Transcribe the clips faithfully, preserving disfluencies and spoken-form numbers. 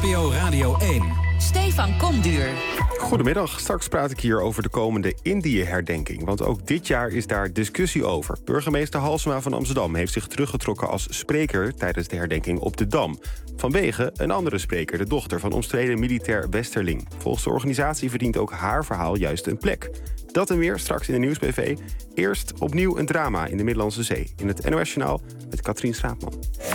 O Radio één. Stefan Komduur. Goedemiddag, straks praat ik hier over de komende Indië-herdenking. Want ook dit jaar is daar discussie over. Burgemeester Halsema van Amsterdam heeft zich teruggetrokken als spreker tijdens de herdenking op de Dam. Vanwege een andere spreker, de dochter van omstreden militair Westerling. Volgens de organisatie verdient ook haar verhaal juist een plek. Dat en meer straks in de Nieuws B V. Eerst opnieuw een drama in de Middellandse Zee. In het N O S-journaal met Katrien Straatman.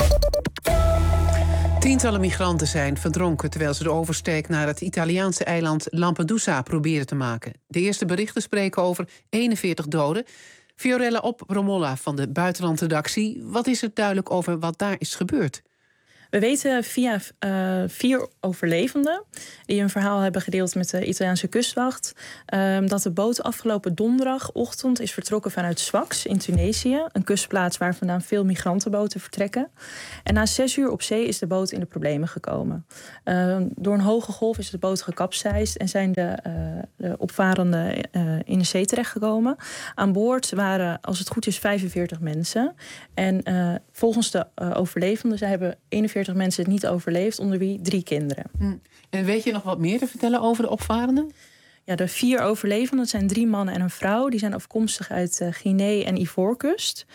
Tientallen migranten zijn verdronken terwijl ze de oversteek naar het Italiaanse eiland Lampedusa proberen te maken. De eerste berichten spreken over eenenveertig doden. Fiorella Opromolla van de buitenlandredactie. Wat is er duidelijk over wat daar is gebeurd? We weten via uh, vier overlevenden die een verhaal hebben gedeeld met de Italiaanse kustwacht, Uh, dat de boot afgelopen donderdagochtend is vertrokken vanuit Sfax in Tunesië. Een kustplaats waar vandaan veel migrantenboten vertrekken. En na zes uur op zee is de boot in de problemen gekomen. Uh, door een hoge golf is de boot gekapseist en zijn de, uh, de opvarenden uh, in de zee terechtgekomen. Aan boord waren, als het goed is, vijfenveertig mensen. En uh, volgens de uh, overlevenden, zij hebben eenenveertig mensen het niet overleefd, onder wie drie kinderen. Hm. En weet je nog wat meer te vertellen over de opvarenden? Ja, de vier overlevenden, dat zijn drie mannen en een vrouw. Die zijn afkomstig uit uh, Guinea en Ivoorkust.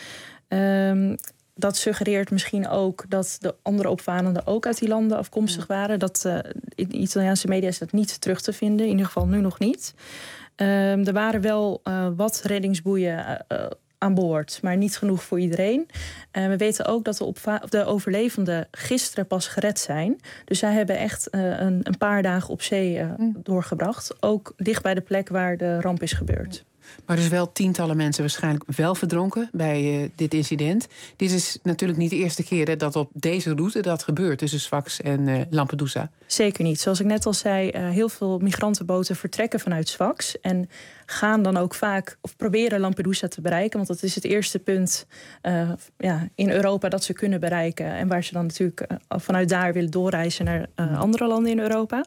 Um, dat suggereert misschien ook dat de andere opvarenden ook uit die landen afkomstig waren. Dat, uh, in de Italiaanse media is dat niet terug te vinden, in ieder geval nu nog niet. Um, er waren wel uh, wat reddingsboeien uh, aan boord, maar niet genoeg voor iedereen. Uh, we weten ook dat de, opva- de overlevenden gisteren pas gered zijn. Dus zij hebben echt uh, een, een paar dagen op zee uh, mm. doorgebracht. Ook dicht bij de plek waar de ramp is gebeurd. Maar dus wel tientallen mensen waarschijnlijk wel verdronken bij uh, dit incident. Dit is natuurlijk niet de eerste keer hè, dat op deze route dat gebeurt tussen Sfax en uh, Lampedusa. Zeker niet. Zoals ik net al zei, uh, heel veel migrantenboten vertrekken vanuit Sfax en gaan dan ook vaak of proberen Lampedusa te bereiken, want dat is het eerste punt uh, ja, in Europa dat ze kunnen bereiken en waar ze dan natuurlijk uh, vanuit daar willen doorreizen naar uh, andere landen in Europa.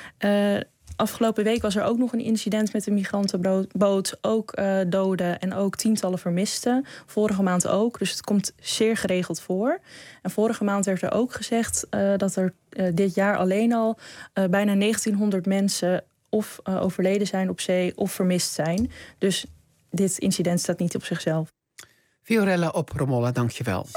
Uh, Afgelopen week was er ook nog een incident met een migrantenboot. Ook uh, doden en ook tientallen vermisten. Vorige maand ook, dus het komt zeer geregeld voor. En vorige maand werd er ook gezegd uh, dat er uh, dit jaar alleen al uh, bijna negentienhonderd mensen of uh, overleden zijn op zee of vermist zijn. Dus dit incident staat niet op zichzelf. Fiorella Opromolla, dank je wel.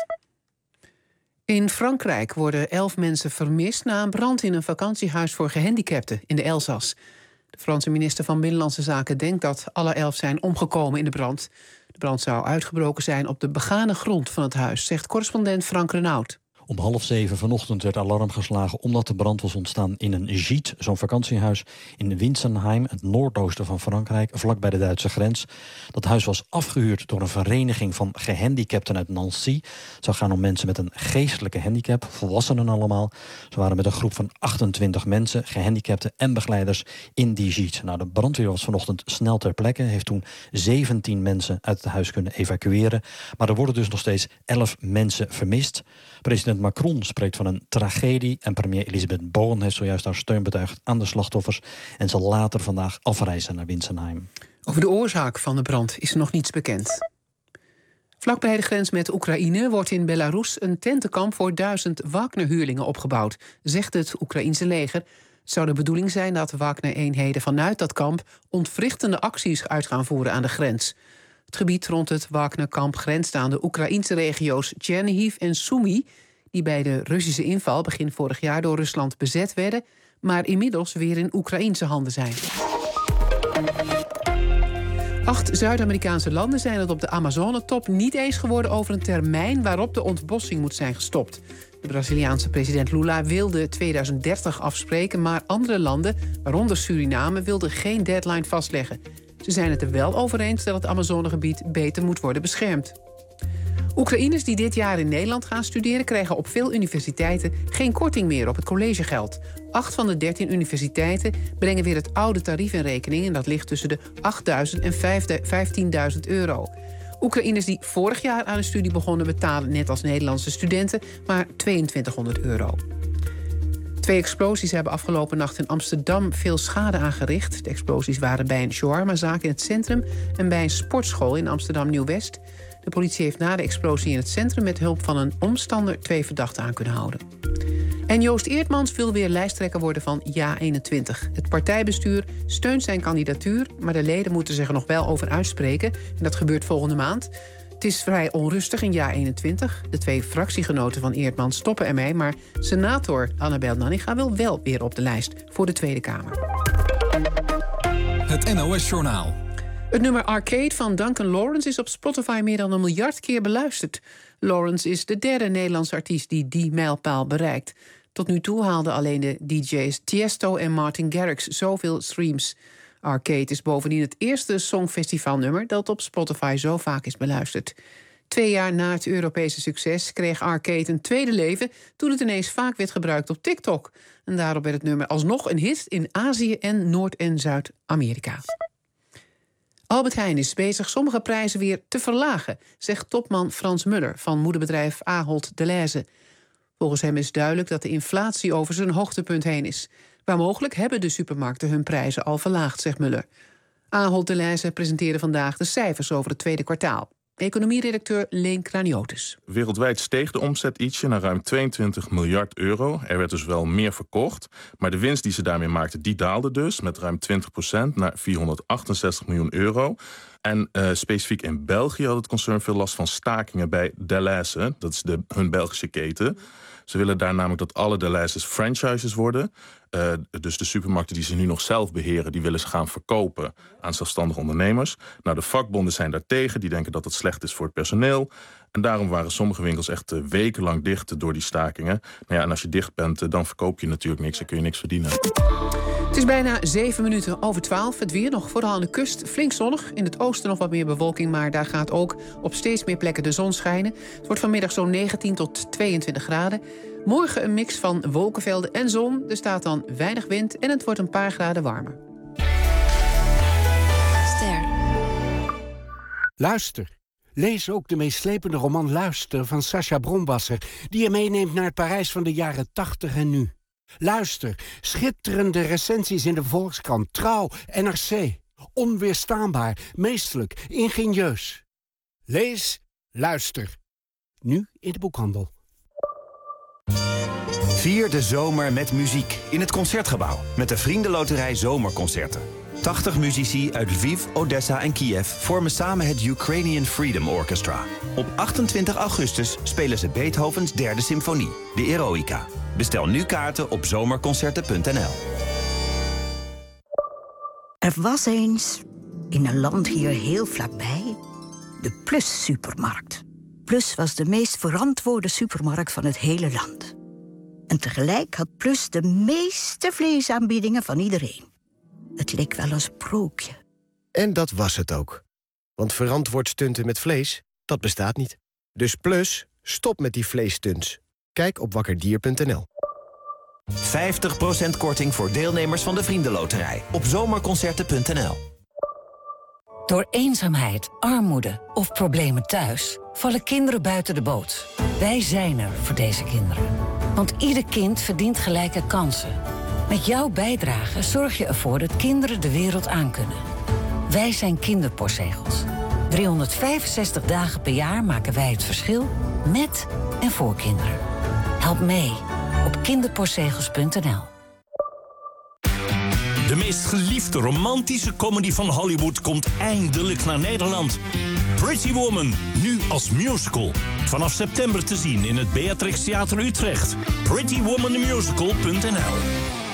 In Frankrijk worden elf mensen vermist na een brand in een vakantiehuis voor gehandicapten in de Elzas. De Franse minister van Binnenlandse Zaken denkt dat alle elf zijn omgekomen in de brand. De brand zou uitgebroken zijn op de begane grond van het huis, zegt correspondent Frank Renaud. Om half zeven vanochtend werd alarm geslagen omdat de brand was ontstaan in een gîte, zo'n vakantiehuis in Winsenheim, het noordoosten van Frankrijk, vlakbij de Duitse grens. Dat huis was afgehuurd door een vereniging van gehandicapten uit Nancy. Het zou gaan om mensen met een geestelijke handicap, volwassenen allemaal. Ze waren met een groep van achtentwintig mensen, gehandicapten en begeleiders in die gîte. Nou, de brandweer was vanochtend snel ter plekke, heeft toen zeventien mensen uit het huis kunnen evacueren. Maar er worden dus nog steeds elf mensen vermist. President Macron spreekt van een tragedie en premier Elisabeth Borne heeft zojuist haar steun betuigd aan de slachtoffers en zal later vandaag afreizen naar Winsenheim. Over de oorzaak van de brand is nog niets bekend. Vlakbij de grens met Oekraïne wordt in Belarus een tentenkamp voor duizend Wagner-huurlingen opgebouwd, zegt het Oekraïense leger. Het zou de bedoeling zijn dat Wagner-eenheden vanuit dat kamp ontwrichtende acties uit gaan voeren aan de grens. Het gebied rond het Wagner-kamp grenst aan de Oekraïnse regio's Chernihiv en Sumy, die bij de Russische inval begin vorig jaar door Rusland bezet werden, maar inmiddels weer in Oekraïense handen zijn. Acht Zuid-Amerikaanse landen zijn het op de Amazone-top niet eens geworden over een termijn waarop de ontbossing moet zijn gestopt. De Braziliaanse president Lula wilde tweeduizend dertig afspreken, maar andere landen, waaronder Suriname, wilden geen deadline vastleggen. Ze zijn het er wel over eens dat het Amazonegebied beter moet worden beschermd. Oekraïners die dit jaar in Nederland gaan studeren krijgen op veel universiteiten geen korting meer op het collegegeld. Acht van de dertien universiteiten brengen weer het oude tarief in rekening en dat ligt tussen de achtduizend en vijftienduizend euro. Oekraïners die vorig jaar aan een studie begonnen betalen net als Nederlandse studenten maar tweeëntwintighonderd euro. Twee explosies hebben afgelopen nacht in Amsterdam veel schade aangericht. De explosies waren bij een shawarmazaak in het centrum en bij een sportschool in Amsterdam Nieuw-West. De politie heeft na de explosie in het centrum met hulp van een omstander twee verdachten aan kunnen houden. En Joost Eertmans wil weer lijsttrekker worden van Ja eenentwintig. Het partijbestuur steunt zijn kandidatuur, maar de leden moeten zich er nog wel over uitspreken. En dat gebeurt volgende maand. Het is vrij onrustig in Ja eenentwintig. De twee fractiegenoten van Eertmans stoppen ermee, maar senator Annabel Nanninga wil wel weer op de lijst voor de Tweede Kamer. Het N O S-journaal. Het nummer Arcade van Duncan Lawrence is op Spotify meer dan een miljard keer beluisterd. Lawrence is de derde Nederlandse artiest die die mijlpaal bereikt. Tot nu toe haalden alleen de D J's Tiesto en Martin Garrix zoveel streams. Arcade is bovendien het eerste songfestivalnummer dat op Spotify zo vaak is beluisterd. Twee jaar na het Europese succes kreeg Arcade een tweede leven toen het ineens vaak werd gebruikt op TikTok. En daarop werd het nummer alsnog een hit in Azië en Noord- en Zuid-Amerika. Albert Heijn is bezig sommige prijzen weer te verlagen, zegt topman Frans Muller van moederbedrijf Ahold Delhaize. Volgens hem is duidelijk dat de inflatie over zijn hoogtepunt heen is. Waar mogelijk hebben de supermarkten hun prijzen al verlaagd, zegt Muller. Ahold Delhaize presenteerde vandaag de cijfers over het tweede kwartaal. Economieredacteur Leen Kraniotis. Wereldwijd steeg de omzet ietsje naar ruim tweeëntwintig miljard euro. Er werd dus wel meer verkocht. Maar de winst die ze daarmee maakten, die daalde dus met ruim twintig procent naar vierhonderdachtenzestig miljoen euro. En uh, specifiek in België had het concern veel last van stakingen bij Delhaize. Dat is de, hun Belgische keten. Ze willen daar namelijk dat alle Delhaize's franchises worden. Uh, dus de supermarkten die ze nu nog zelf beheren, die willen ze gaan verkopen aan zelfstandige ondernemers. Nou, de vakbonden zijn daartegen. Die denken dat het slecht is voor het personeel. En daarom waren sommige winkels echt uh, wekenlang dicht door die stakingen. Nou ja, en als je dicht bent, uh, dan verkoop je natuurlijk niks en kun je niks verdienen. Het is bijna zeven minuten over twaalf. Het weer nog vooral aan de kust flink zonnig. In het oosten nog wat meer bewolking, maar daar gaat ook op steeds meer plekken de zon schijnen. Het wordt vanmiddag zo'n negentien tot tweeëntwintig graden. Morgen een mix van wolkenvelden en zon. Er staat dan weinig wind en het wordt een paar graden warmer. Ster. Luister. Lees ook de meeslepende roman Luister van Sacha Bronwasser, die je meeneemt naar het Parijs van de jaren tachtig en nu. Luister, schitterende recensies in de Volkskrant, Trouw, N R C. Onweerstaanbaar, meesterlijk, ingenieus. Lees, luister. Nu in de boekhandel. Vier de zomer met muziek in het Concertgebouw met de Vriendenloterij Zomerconcerten. tachtig muzici uit Lviv, Odessa en Kiev vormen samen het Ukrainian Freedom Orchestra. Op achtentwintig augustus spelen ze Beethovens derde symfonie, de Eroica. Bestel nu kaarten op zomerconcerten punt n l. Er was eens, in een land hier heel vlakbij, de Plus supermarkt. Plus was de meest verantwoorde supermarkt van het hele land. En tegelijk had Plus de meeste vleesaanbiedingen van iedereen. Het leek wel een sprookje. En dat was het ook. Want verantwoord stunten met vlees, dat bestaat niet. Dus Plus, stop met die vleesstunts. Kijk op wakkerdier punt n l. vijftig procent korting voor deelnemers van de Vriendenloterij op zomerconcerten punt n l. Door eenzaamheid, armoede of problemen thuis vallen kinderen buiten de boot. Wij zijn er voor deze kinderen. Want ieder kind verdient gelijke kansen. Met jouw bijdrage zorg je ervoor dat kinderen de wereld aankunnen. Wij zijn kinderpostzegels. driehonderdvijfenzestig dagen per jaar maken wij het verschil met en voor kinderen. Help mee op kinderpostzegels punt n l. De meest geliefde romantische comedy van Hollywood komt eindelijk naar Nederland. Pretty Woman, nu als musical. Vanaf september te zien in het Beatrix Theater Utrecht. pretty woman the musical punt n l.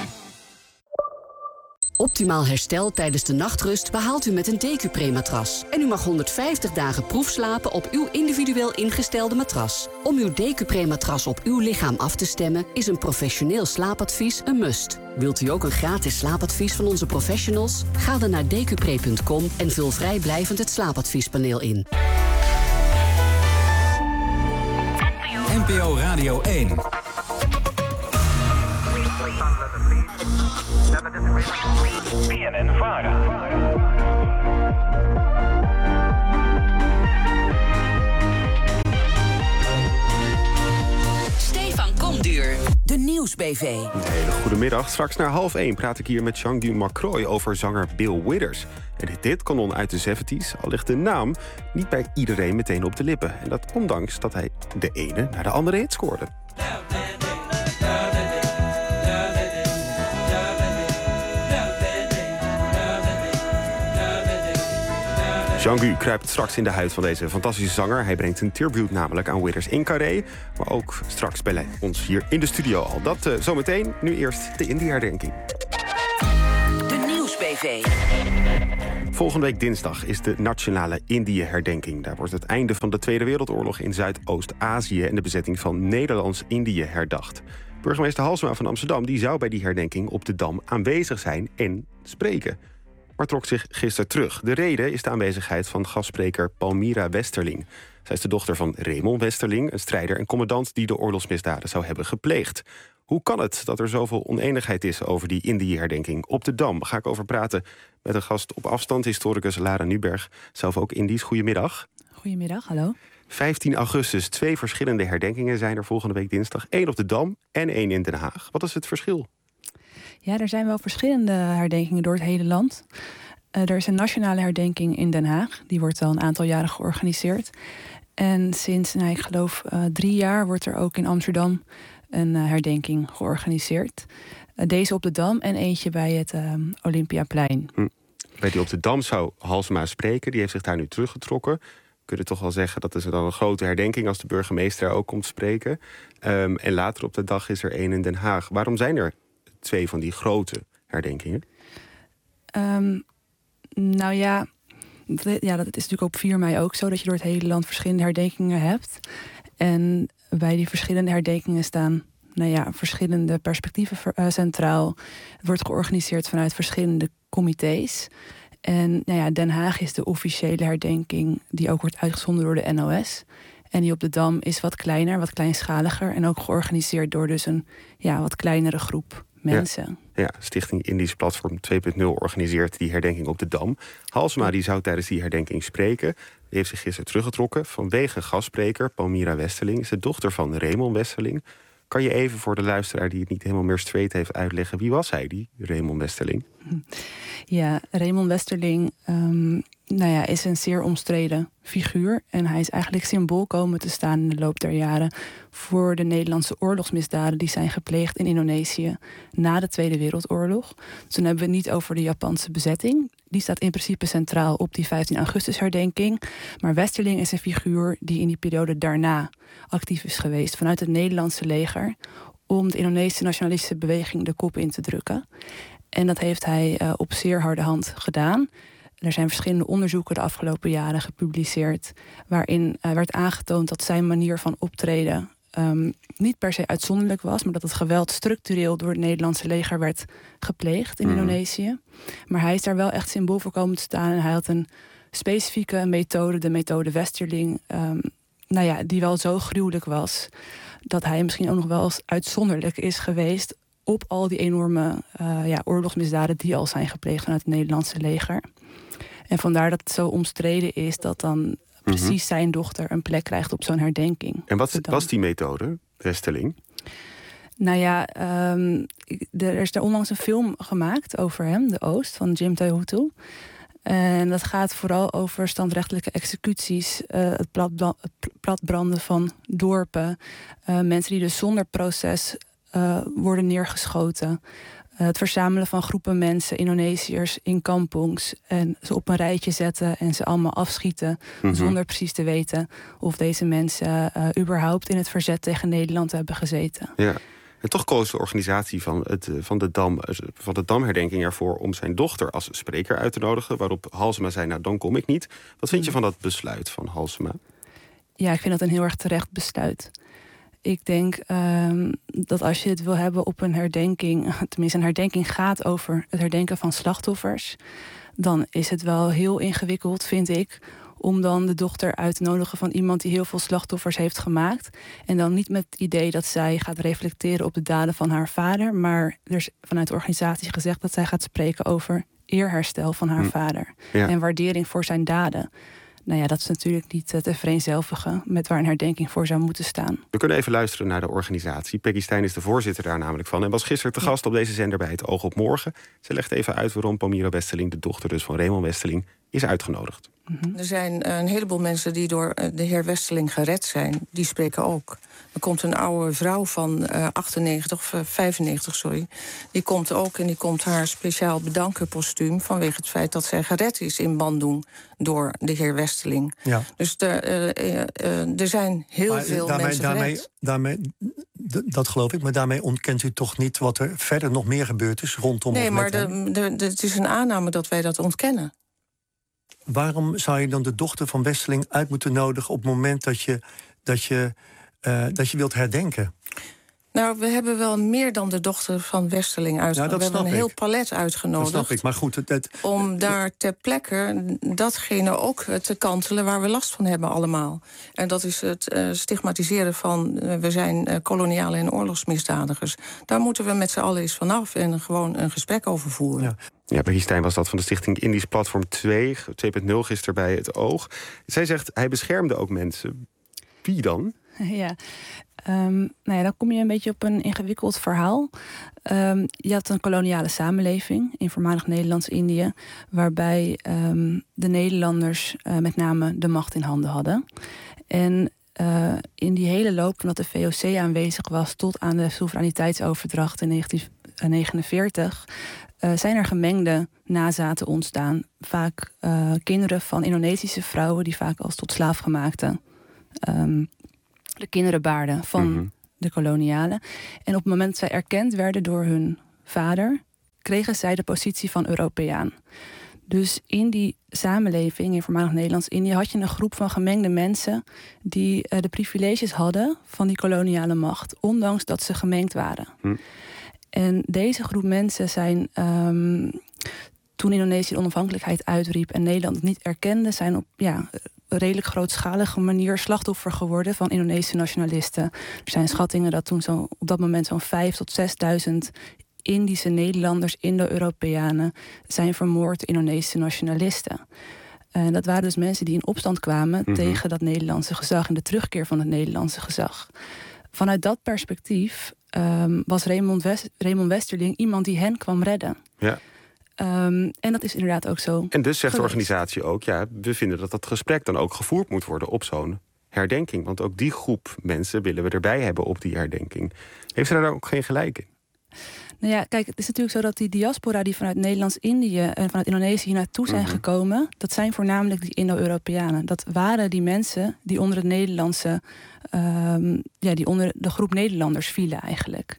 Optimaal herstel tijdens de nachtrust behaalt u met een Decupre-matras. En u mag honderdvijftig dagen proefslapen op uw individueel ingestelde matras. Om uw Decupre-matras op uw lichaam af te stemmen is een professioneel slaapadvies een must. Wilt u ook een gratis slaapadvies van onze professionals? Ga dan naar decupre punt com en vul vrijblijvend het slaapadviespaneel in. N P O Radio één. B N N Vara. Stefan Komduur, de Nieuwsbv. Een hele goede middag. Straks naar half één praat ik hier met Jean-Guy Macroy over zanger Bill Withers. En dit kanon uit de zeventies, al ligt de naam niet bij iedereen meteen op de lippen. En dat ondanks dat hij de ene naar de andere hit scoorde. Jean-Gu kruipt straks in de huid van deze fantastische zanger. Hij brengt een tribute namelijk aan Withers in Carré. Maar ook straks bij ons hier in de studio al. Dat uh, zometeen. Nu eerst de Indie-herdenking. De Nieuws-B V. Volgende week dinsdag is de Nationale Indië-herdenking. Daar wordt het einde van de Tweede Wereldoorlog in Zuidoost-Azië en de bezetting van Nederlands-Indië herdacht. Burgemeester Halsema van Amsterdam die zou bij die herdenking op de Dam aanwezig zijn en spreken. Maar trok zich gisteren terug. De reden is de aanwezigheid van gastspreker Palmira Westerling. Zij is de dochter van Raymond Westerling, een strijder en commandant die de oorlogsmisdaden zou hebben gepleegd. Hoe kan het dat er zoveel oneenigheid is over die Indië-herdenking op de Dam? Ga ik over praten met een gast op afstand, historicus Lara Nuberg. Zelf ook Indisch. Goedemiddag. Goedemiddag, hallo. vijftien augustus, twee verschillende herdenkingen zijn er volgende week dinsdag. Eén op de Dam en één in Den Haag. Wat is het verschil? Ja, er zijn wel verschillende herdenkingen door het hele land. Uh, er is een nationale herdenking in Den Haag. Die wordt al een aantal jaren georganiseerd. En sinds, nou, ik geloof, uh, drie jaar wordt er ook in Amsterdam een uh, herdenking georganiseerd. Uh, deze op de Dam en eentje bij het uh, Olympiaplein. Hm. Bij die op de Dam zou Halsema spreken. Die heeft zich daar nu teruggetrokken. We kunnen toch wel zeggen dat is dan een grote herdenking als de burgemeester daar ook komt spreken. Um, en later op de dag is er één in Den Haag. Waarom zijn er twee van die grote herdenkingen? Um, nou ja, ja, dat is natuurlijk op vier mei ook zo, dat je door het hele land verschillende herdenkingen hebt. En bij die verschillende herdenkingen staan, nou ja, verschillende perspectieven uh, centraal. Het wordt georganiseerd vanuit verschillende comité's. En nou ja, Den Haag is de officiële herdenking die ook wordt uitgezonden door de N O S. En die op de Dam is wat kleiner, wat kleinschaliger. En ook georganiseerd door dus een ja, wat kleinere groep mensen. Ja, ja, Stichting Indisch Platform twee punt nul organiseert die herdenking op de Dam. Halsema die zou tijdens die herdenking spreken. Die heeft zich gisteren teruggetrokken vanwege gastspreker Palmira Westerling. Is de dochter van Raymond Westerling. Kan je even voor de luisteraar die het niet helemaal meer straight heeft uitleggen, wie was hij, die Raymond Westerling? Ja, Raymond Westerling um, nou ja, is een zeer omstreden figuur. En hij is eigenlijk symbool komen te staan in de loop der jaren voor de Nederlandse oorlogsmisdaden die zijn gepleegd in Indonesië na de Tweede Wereldoorlog. Dus dan hebben we het niet over de Japanse bezetting. Die staat in principe centraal op die vijftien augustus herdenking. Maar Westerling is een figuur die in die periode daarna actief is geweest vanuit het Nederlandse leger om de Indonesische nationalistische beweging de kop in te drukken. En dat heeft hij uh, op zeer harde hand gedaan. Er zijn verschillende onderzoeken de afgelopen jaren gepubliceerd waarin uh, werd aangetoond dat zijn manier van optreden um, niet per se uitzonderlijk was, maar dat het geweld structureel door het Nederlandse leger werd gepleegd in mm. Indonesië. Maar hij is daar wel echt symbool voor komen te staan en hij had een specifieke methode, de methode Westerling, um, nou ja, die wel zo gruwelijk was dat hij misschien ook nog wel eens uitzonderlijk is geweest op al die enorme uh, ja, oorlogsmisdaden die al zijn gepleegd vanuit het Nederlandse leger. En vandaar dat het zo omstreden is dat dan mm-hmm. precies zijn dochter een plek krijgt op zo'n herdenking. En wat was die methode, Westerling? Nou ja, um, er is er onlangs een film gemaakt over hem, De Oost, van Jim Taihuttu. En dat gaat vooral over standrechtelijke executies, uh, het, platbla- het platbranden van dorpen, uh, mensen die dus zonder proces uh, worden neergeschoten. Uh, het verzamelen van groepen mensen, Indonesiërs, in kampongs en ze op een rijtje zetten en ze allemaal afschieten, mm-hmm. zonder precies te weten of deze mensen uh, überhaupt in het verzet tegen Nederland hebben gezeten. Ja. En toch koos de organisatie van, het, van, de Dam, van de Damherdenking ervoor om zijn dochter als spreker uit te nodigen, waarop Halsema zei, nou dan kom ik niet. Wat vind je van dat besluit van Halsema? Ja, ik vind dat een heel erg terecht besluit. Ik denk um, dat als je het wil hebben op een herdenking, tenminste een herdenking gaat over het herdenken van slachtoffers, dan is het wel heel ingewikkeld, vind ik, om dan de dochter uit te nodigen van iemand die heel veel slachtoffers heeft gemaakt. En dan niet met het idee dat zij gaat reflecteren op de daden van haar vader, maar er is vanuit de organisatie gezegd dat zij gaat spreken over eerherstel van haar hm. vader. Ja. En waardering voor zijn daden. Nou ja, dat is natuurlijk niet te vereenzelvigen met waar een herdenking voor zou moeten staan. We kunnen even luisteren naar de organisatie. Peggy Stijn is de voorzitter daar namelijk van en was gisteren te gast op deze zender bij Het Oog op Morgen. Ze legt even uit waarom Palmira Westerling, de dochter dus van Raymond Westerling, is uitgenodigd. Mm-hmm. Er zijn een heleboel mensen die door de heer Westerling gered zijn. Die spreken ook. Er komt een oude vrouw van uh, achtennegentig, of uh, vijfennegentig, sorry. Die komt ook en die komt haar speciaal bedanken postuum... vanwege het feit dat zij gered is in Bandung door de heer Westerling. Ja. Dus er, uh, uh, uh, er zijn heel maar veel daarmee, mensen daarmee, gered. Daarmee, d- dat geloof ik, maar daarmee ontkent u toch niet... wat er verder nog meer gebeurd is rondom... Nee, maar de, de, de, het is een aanname dat wij dat ontkennen. Waarom zou je dan de dochter van Westerling uit moeten nodigen... op het moment dat je, dat je, uh, dat je wilt herdenken? Nou, we hebben wel meer dan de dochter van Westerling uitgenodigd. Ja, we hebben een ik. heel palet uitgenodigd. Dat snap ik, maar goed... Het, het, om daar ter plekke datgene ook te kantelen waar we last van hebben allemaal. En dat is het uh, stigmatiseren van... Uh, we zijn uh, koloniale en oorlogsmisdadigers. Daar moeten we met z'n allen eens vanaf en gewoon een gesprek over voeren. Ja. Ja, Becky Stijn was dat van de stichting Indisch Platform twee, twee punt nul, gisteren bij het Oog. Zij zegt, hij beschermde ook mensen. Wie dan? Ja, um, nou ja, dan kom je een beetje op een ingewikkeld verhaal. Um, je had een koloniale samenleving in voormalig Nederlands-Indië... waarbij um, de Nederlanders uh, met name de macht in handen hadden. En uh, in die hele loop van dat de V O C aanwezig was... tot aan de soevereiniteitsoverdracht in negentien negenenveertig... Uh, zijn er gemengde nazaten ontstaan. Vaak uh, kinderen van Indonesische vrouwen... die vaak als tot slaafgemaakte um, de kinderen baarden van mm-hmm. de kolonialen. En op het moment dat zij erkend werden door hun vader... kregen zij de positie van Europeaan. Dus in die samenleving in voormalig Nederlands-Indië... had je een groep van gemengde mensen... die uh, de privileges hadden van die koloniale macht... ondanks dat ze gemengd waren. Mm. En deze groep mensen zijn, um, toen Indonesië de onafhankelijkheid uitriep... en Nederland het niet erkende... zijn op ja, een redelijk grootschalige manier slachtoffer geworden... van Indonesische nationalisten. Er zijn schattingen dat toen zo, op dat moment zo'n vijf tot zesduizend... Indische Nederlanders, Indo-Europeanen... zijn vermoord door Indonesische nationalisten. En dat waren dus mensen die in opstand kwamen... Mm-hmm. tegen dat Nederlandse gezag en de terugkeer van het Nederlandse gezag. Vanuit dat perspectief... Um, was Raymond, West, Raymond Westerling iemand die hen kwam redden. Ja. Um, en dat is inderdaad ook zo. En dus zegt geweest. de organisatie ook... ja, we vinden dat dat gesprek dan ook gevoerd moet worden op zo'n herdenking. Want ook die groep mensen willen we erbij hebben op die herdenking. Heeft ze daar ook geen gelijk in? Nou ja, kijk, het is natuurlijk zo dat die diaspora... die vanuit Nederlands-Indië en vanuit Indonesië hier naartoe zijn mm-hmm. gekomen... dat zijn voornamelijk die Indo-Europeanen. Dat waren die mensen die onder het Nederlandse... Um, ja, die onder de groep Nederlanders vielen eigenlijk.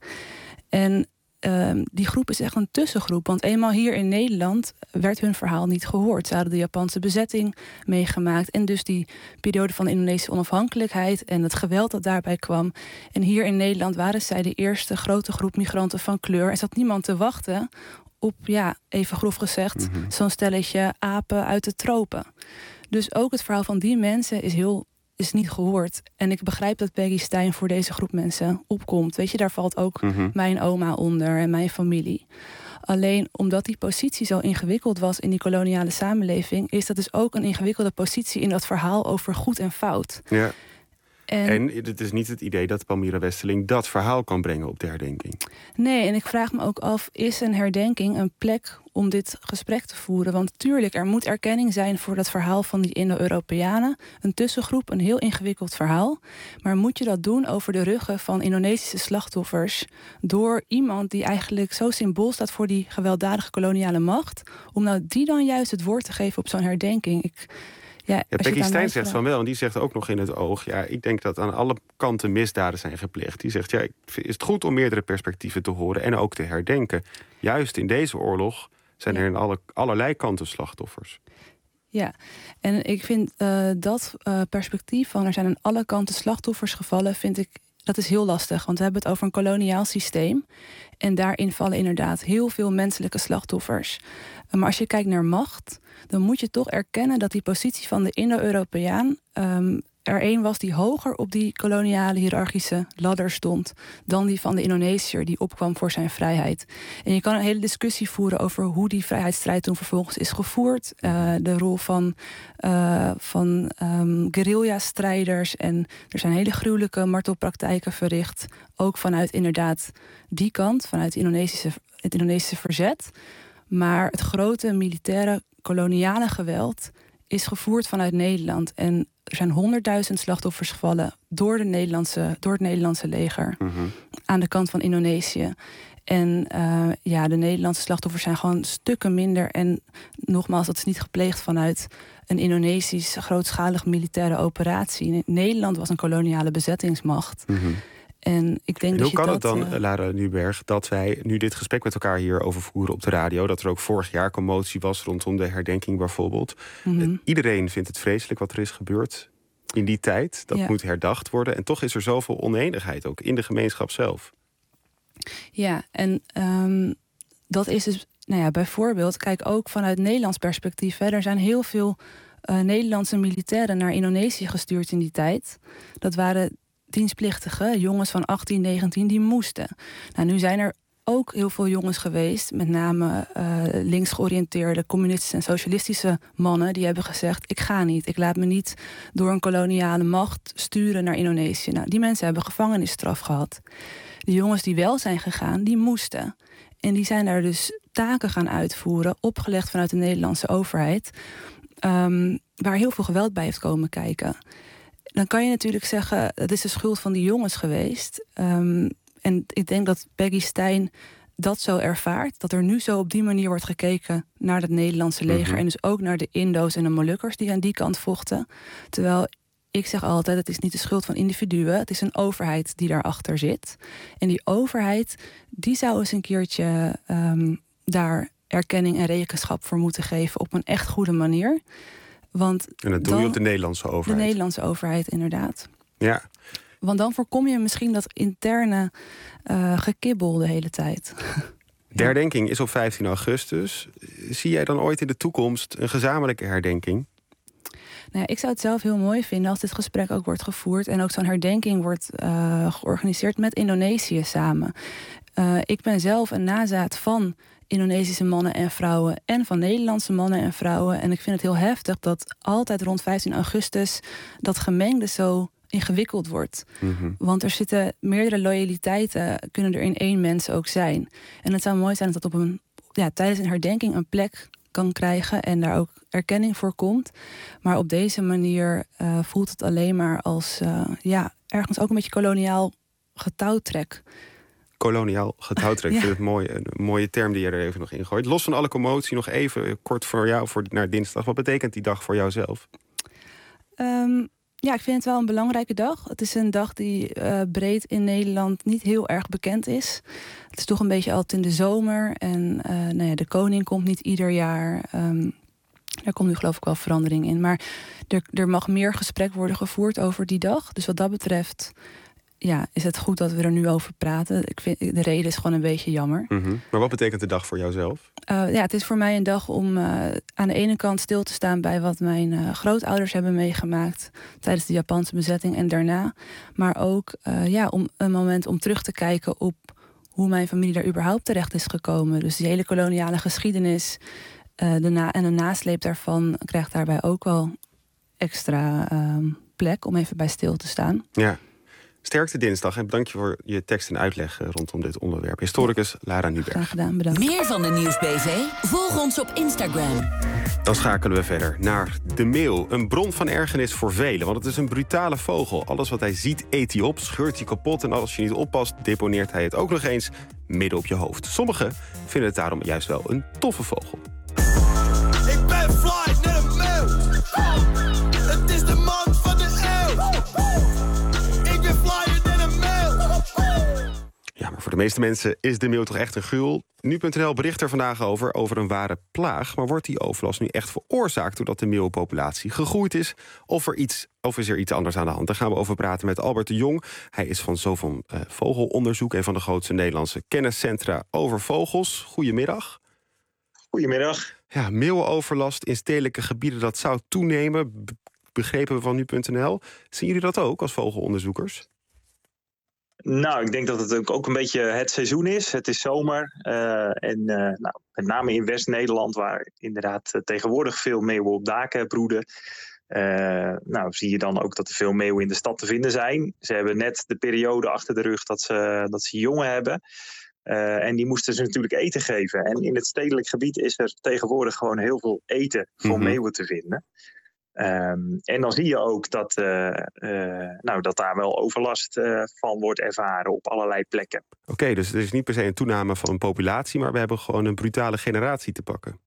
En um, die groep is echt een tussengroep. Want eenmaal hier in Nederland werd hun verhaal niet gehoord. Ze hadden de Japanse bezetting meegemaakt. En dus die periode van de Indonesische onafhankelijkheid... en het geweld dat daarbij kwam. En hier in Nederland waren zij de eerste grote groep migranten van kleur. Er zat niemand te wachten op, ja, even grof gezegd... Mm-hmm. zo'n stelletje apen uit de tropen. Dus ook het verhaal van die mensen is heel... is niet gehoord. En ik begrijp dat Peggy Stijn voor deze groep mensen opkomt. Weet je, daar valt ook mm-hmm. mijn oma onder en mijn familie. Alleen omdat die positie zo ingewikkeld was in die koloniale samenleving... is dat dus ook een ingewikkelde positie in dat verhaal over goed en fout. Ja. En, en het is niet het idee dat Palmira Westerling dat verhaal kan brengen op de herdenking. Nee, en ik vraag me ook af, is een herdenking een plek om dit gesprek te voeren? Want tuurlijk, er moet erkenning zijn voor dat verhaal van die Indo-Europeanen. Een tussengroep, een heel ingewikkeld verhaal. Maar moet je dat doen over de ruggen van Indonesische slachtoffers... door iemand die eigenlijk zo symbool staat voor die gewelddadige koloniale macht... om nou die dan juist het woord te geven op zo'n herdenking... Ik, Ja, ja, Peggy Stijn zegt van wel, en die zegt ook nog in het Oog... ja, ik denk dat aan alle kanten misdaden zijn gepleegd. Die zegt, ja, is het goed om meerdere perspectieven te horen... en ook te herdenken. Juist in deze oorlog zijn ja. er in alle, allerlei kanten slachtoffers. Ja, en ik vind uh, dat uh, perspectief van... er zijn aan alle kanten slachtoffers gevallen, vind ik... dat is heel lastig, want we hebben het over een koloniaal systeem... en daarin vallen inderdaad heel veel menselijke slachtoffers. Maar als je kijkt naar macht... dan moet je toch erkennen dat die positie van de Indo-Europeaan... Um, er een was die hoger op die koloniale hiërarchische ladder stond... dan die van de Indonesiër die opkwam voor zijn vrijheid. En je kan een hele discussie voeren over hoe die vrijheidsstrijd toen vervolgens is gevoerd. Uh, de rol van, uh, van um, guerrilla-strijders. En er zijn hele gruwelijke martelpraktijken verricht. Ook vanuit inderdaad die kant, vanuit de Indonesische, het Indonesische verzet... Maar het grote militaire koloniale geweld is gevoerd vanuit Nederland. En er zijn honderdduizend slachtoffers gevallen door, de Nederlandse, door het Nederlandse leger. Mm-hmm. Aan de kant van Indonesië. En uh, ja, de Nederlandse slachtoffers zijn gewoon stukken minder. En nogmaals, dat is niet gepleegd vanuit een Indonesisch grootschalige militaire operatie. Nederland was een koloniale bezettingsmacht. Mm-hmm. En ik denk en dat hoe je kan dat, het dan, uh, Lara Nuberg, dat wij nu dit gesprek met elkaar hierover voeren op de radio, dat er ook vorig jaar commotie was rondom de herdenking bijvoorbeeld. Mm-hmm. Iedereen vindt het vreselijk wat er is gebeurd in die tijd. Dat ja. moet herdacht worden. En toch is er zoveel oneenigheid ook in de gemeenschap zelf. Ja, en um, dat is dus, nou ja, bijvoorbeeld, kijk ook vanuit Nederlands perspectief. Hè, er zijn heel veel uh, Nederlandse militairen naar Indonesië gestuurd in die tijd. Dat waren dienstplichtige jongens van achttien, negentien, die moesten. Nou, nu zijn er ook heel veel jongens geweest, met name uh, links georiënteerde communistische en socialistische mannen, die hebben gezegd, ik ga niet, ik laat me niet door een koloniale macht sturen naar Indonesië. Nou, die mensen hebben gevangenisstraf gehad. De jongens die wel zijn gegaan, die moesten. En die zijn daar dus taken gaan uitvoeren, opgelegd vanuit de Nederlandse overheid, um, waar heel veel geweld bij heeft komen kijken. Dan kan je natuurlijk zeggen, het is de schuld van die jongens geweest. Um, en ik denk dat Peggy Stein dat zo ervaart, dat er nu zo op die manier wordt gekeken naar het Nederlandse leger, mm-hmm. en dus ook naar de Indo's en de Molukkers die aan die kant vochten. Terwijl ik zeg altijd, het is niet de schuld van individuen, het is een overheid die daarachter zit. En die overheid, die zou eens een keertje um, daar erkenning en rekenschap voor moeten geven op een echt goede manier. Want en dat doe dan, je op de Nederlandse overheid. De Nederlandse overheid, inderdaad. Ja. Want dan voorkom je misschien dat interne uh, gekibbel de hele tijd. De herdenking is op vijftien augustus. Zie jij dan ooit in de toekomst een gezamenlijke herdenking? Nou ja, ik zou het zelf heel mooi vinden als dit gesprek ook wordt gevoerd en ook zo'n herdenking wordt uh, georganiseerd met Indonesië samen. Uh, ik ben zelf een nazaat van Indonesische mannen en vrouwen en van Nederlandse mannen en vrouwen. En ik vind het heel heftig dat altijd rond vijftien augustus dat gemengde zo ingewikkeld wordt. Mm-hmm. Want er zitten meerdere loyaliteiten, kunnen er in één mens ook zijn. En het zou mooi zijn dat dat op een, ja, tijdens een herdenking een plek kan krijgen en daar ook erkenning voor komt. Maar op deze manier uh, voelt het alleen maar als uh, ja, ergens ook een beetje koloniaal getouwtrek. Koloniaal getouwtrek, ja. Vind het mooi, een mooie term die je er even nog in gooit. Los van alle commotie, nog even kort voor jou, voor naar dinsdag. Wat betekent die dag voor jou zelf? Um, ja, ik vind het wel een belangrijke dag. Het is een dag die uh, breed in Nederland niet heel erg bekend is. Het is toch een beetje altijd in de zomer. En uh, nou ja, de koning komt niet ieder jaar. Um, daar komt nu geloof ik wel verandering in. Maar er, er mag meer gesprek worden gevoerd over die dag. Dus wat dat betreft, ja, is het goed dat we er nu over praten. Ik vind, de reden is gewoon een beetje jammer. Mm-hmm. Maar wat betekent de dag voor jouzelf? Uh, ja, het is voor mij een dag om uh, aan de ene kant stil te staan bij wat mijn uh, grootouders hebben meegemaakt tijdens de Japanse bezetting en daarna. Maar ook uh, ja, om een moment om terug te kijken op hoe mijn familie daar überhaupt terecht is gekomen. Dus die hele koloniale geschiedenis uh, de na- en de nasleep daarvan krijgt daarbij ook wel extra uh, plek om even bij stil te staan. Ja. Sterkte dinsdag en bedankt je voor je tekst en uitleg rondom dit onderwerp. Historicus Lara Nuberg. Graag gedaan, bedankt. Meer van de Nieuwsbv? Volg ons op Instagram. Dan schakelen we verder naar de meeuw. Een bron van ergernis voor velen, want het is een brutale vogel. Alles wat hij ziet, eet hij op, scheurt hij kapot en als je niet oppast, deponeert hij het ook nog eens midden op je hoofd. Sommigen vinden het daarom juist wel een toffe vogel. Ik ben fly net een meeuw. Het is de man van de eeuw. Ik ben flyer net een meeuw. Ja, maar voor de meeste mensen is de meeuw toch echt een gruwel. Nu punt n l bericht er vandaag over, over een ware plaag. Maar wordt die overlast nu echt veroorzaakt doordat de meeuwenpopulatie gegroeid is? Of, er iets, of is er iets anders aan de hand? Daar gaan we over praten met Albert de Jong. Hij is van Zovon uh, Vogelonderzoek, een van de grootste Nederlandse kenniscentra over vogels. Goedemiddag. Goedemiddag. Ja, meeuwenoverlast in stedelijke gebieden, dat zou toenemen, begrepen we van nu punt n l. Zien jullie dat ook als vogelonderzoekers? Nou, ik denk dat het ook een beetje het seizoen is. Het is zomer. Uh, en uh, nou, met name in West-Nederland, waar inderdaad uh, tegenwoordig veel meeuwen op daken broeden. Uh, nou, zie je dan ook dat er veel meeuwen in de stad te vinden zijn. Ze hebben net de periode achter de rug dat ze, dat ze jongen hebben. Uh, en die moesten ze natuurlijk eten geven. En in het stedelijk gebied is er tegenwoordig gewoon heel veel eten voor mm-hmm. meeuwen te vinden. Um, en dan zie je ook dat, uh, uh, nou, dat daar wel overlast uh, van wordt ervaren op allerlei plekken. Oké, okay, dus er is niet per se een toename van een populatie, maar we hebben gewoon een brutale generatie te pakken.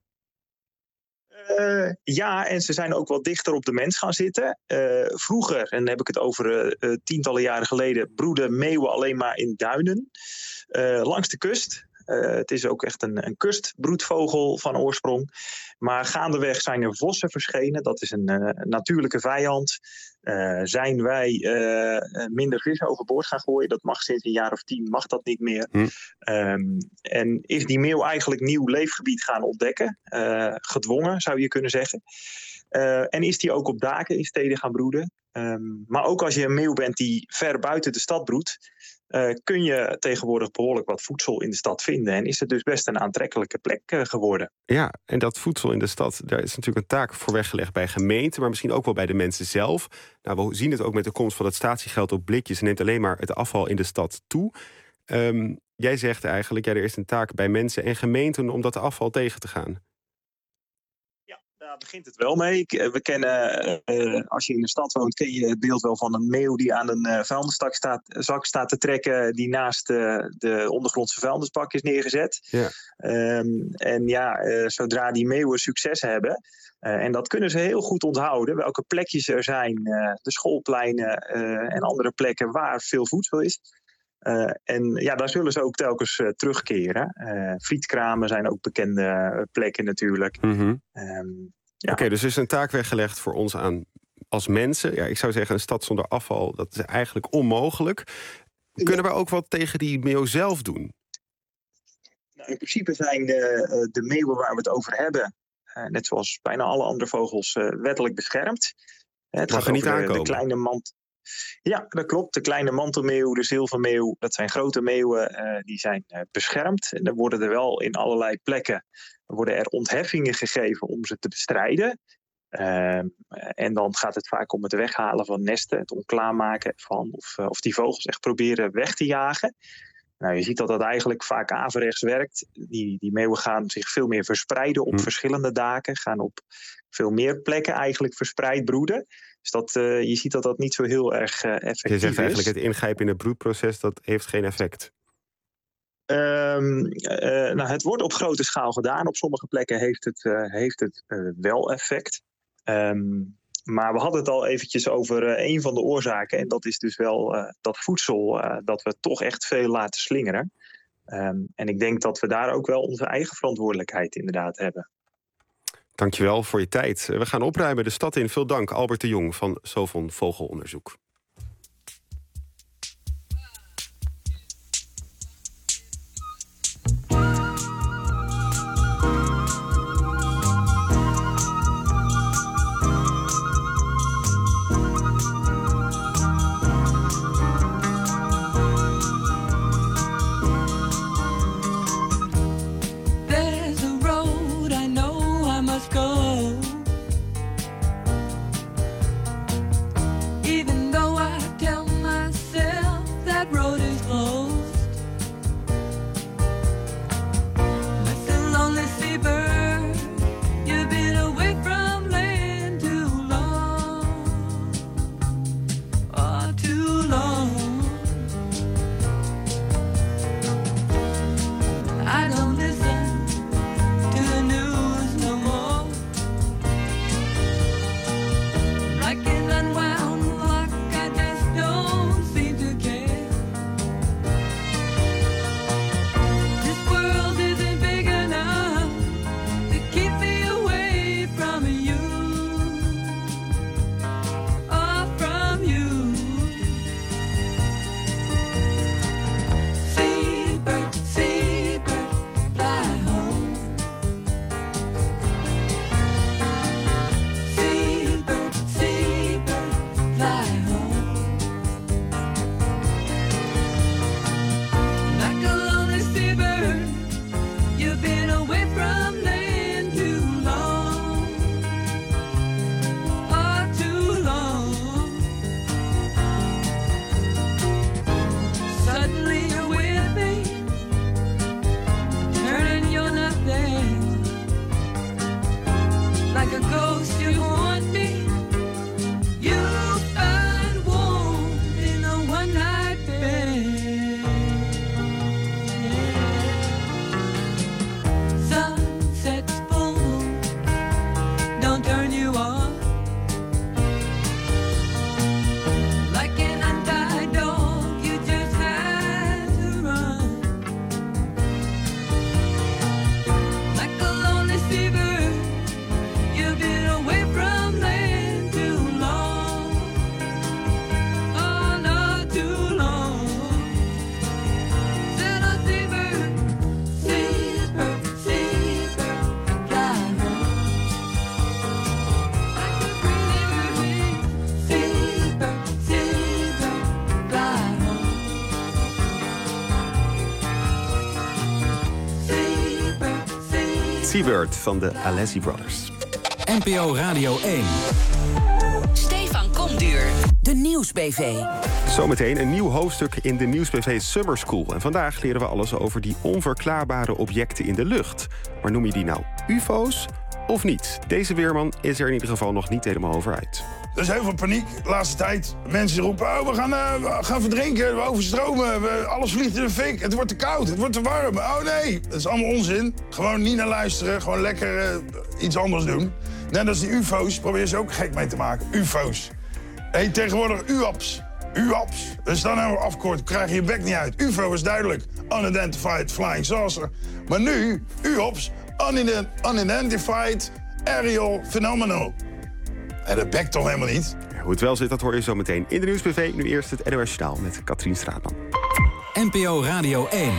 Uh, ja, en ze zijn ook wat dichter op de mens gaan zitten. Uh, vroeger, en dan heb ik het over uh, tientallen jaren geleden, broeden meeuwen alleen maar in duinen uh, langs de kust. Uh, het is ook echt een, een kustbroedvogel van oorsprong. Maar gaandeweg zijn er vossen verschenen. Dat is een uh, natuurlijke vijand. Uh, zijn wij uh, minder vis overboord gaan gooien? Dat mag sinds een jaar of tien, mag dat niet meer. Hm. Um, en is die meeuw eigenlijk nieuw leefgebied gaan ontdekken? Uh, gedwongen, zou je kunnen zeggen. Uh, en is die ook op daken in steden gaan broeden? Um, maar ook als je een meeuw bent die ver buiten de stad broedt, Uh, kun je tegenwoordig behoorlijk wat voedsel in de stad vinden. En is het dus best een aantrekkelijke plek uh, geworden. Ja, en dat voedsel in de stad, daar is natuurlijk een taak voor weggelegd bij gemeenten, maar misschien ook wel bij de mensen zelf. Nou, we zien het ook met de komst van het statiegeld op blikjes. Neemt alleen maar het afval in de stad toe. Um, jij zegt eigenlijk, ja, er is een taak bij mensen en gemeenten om dat afval tegen te gaan. Daar begint het wel mee. We kennen, uh, als je in de stad woont, ken je het beeld wel van een meeuw die aan een uh, vuilniszak staat, zak staat te trekken, die naast uh, de ondergrondse vuilnisbak is neergezet. Ja. Um, en ja, uh, zodra die meeuwen succes hebben, uh, en dat kunnen ze heel goed onthouden, welke plekjes er zijn, uh, de schoolpleinen uh, en andere plekken waar veel voedsel is. Uh, en ja, daar zullen ze ook telkens uh, terugkeren. Uh, frietkramen zijn ook bekende uh, plekken natuurlijk. Mm-hmm. Um, ja. Oké, okay, dus er is een taak weggelegd voor ons aan als mensen. Ja, ik zou zeggen, een stad zonder afval, dat is eigenlijk onmogelijk. Kunnen ja. we ook wat tegen die meeuw zelf doen? Nou, in principe zijn de, de meeuwen waar we het over hebben, uh, net zoals bijna alle andere vogels, uh, wettelijk beschermd. Uh, het Mag er niet de, aankomen? De kleine mand... Ja, dat klopt. De kleine mantelmeeuw, de zilvermeeuw, dat zijn grote meeuwen, uh, die zijn uh, beschermd. En er worden er wel in allerlei plekken worden er ontheffingen gegeven om ze te bestrijden. Uh, en dan gaat het vaak om het weghalen van nesten, het onklaarmaken van of, uh, of die vogels echt proberen weg te jagen. Nou, je ziet dat dat eigenlijk vaak averechts werkt. Die, die meeuwen gaan zich veel meer verspreiden op hm. verschillende daken, gaan op veel meer plekken eigenlijk verspreid broeden. Dus dat, uh, je ziet dat dat niet zo heel erg uh, effectief is. Je zegt eigenlijk het ingrijpen in het broedproces, dat heeft geen effect. Um, uh, nou, het wordt op grote schaal gedaan. Op sommige plekken heeft het, uh, heeft het uh, wel effect. Um, maar we hadden het al eventjes over uh, een van de oorzaken. En dat is dus wel uh, dat voedsel uh, dat we toch echt veel laten slingeren. Um, en ik denk dat we daar ook wel onze eigen verantwoordelijkheid inderdaad hebben. Dankjewel voor je tijd. We gaan opruimen de stad in. Veel dank, Albert de Jong van Sovon Vogelonderzoek. Like a ghost, you haunt me. Seabird van de Alessi Brothers. N P O Radio één. Stefan Komduur, de Nieuwsbv. Zometeen een nieuw hoofdstuk in de Nieuwsbv Summer School. En vandaag leren we alles over die onverklaarbare objecten in de lucht. Maar noem je die nou U F O's of niet? Deze weerman is er in ieder geval nog niet helemaal over uit. Er is heel veel paniek de laatste tijd. Mensen roepen, oh, we gaan, uh, we gaan verdrinken, we overstromen, we, alles vliegt in de fik. Het wordt te koud, het wordt te warm. Oh nee, dat is allemaal onzin. Gewoon niet naar luisteren, gewoon lekker uh, iets anders doen. Net als die U F O's, probeer ze ook gek mee te maken. U F O's. Hey, tegenwoordig U A P S. U A P S. Dat is dan nou afkort, krijg je je bek niet uit. U F O is duidelijk, Unidentified Flying Saucer. Maar nu, U A P S, Unidentified Aerial Phenomenal. En dat bekt toch helemaal niet? Hoe het wel zit, dat hoor je zo meteen in de Nieuwsbv. Nu eerst het N O S Journaal met Katrien Straatman. N P O Radio één.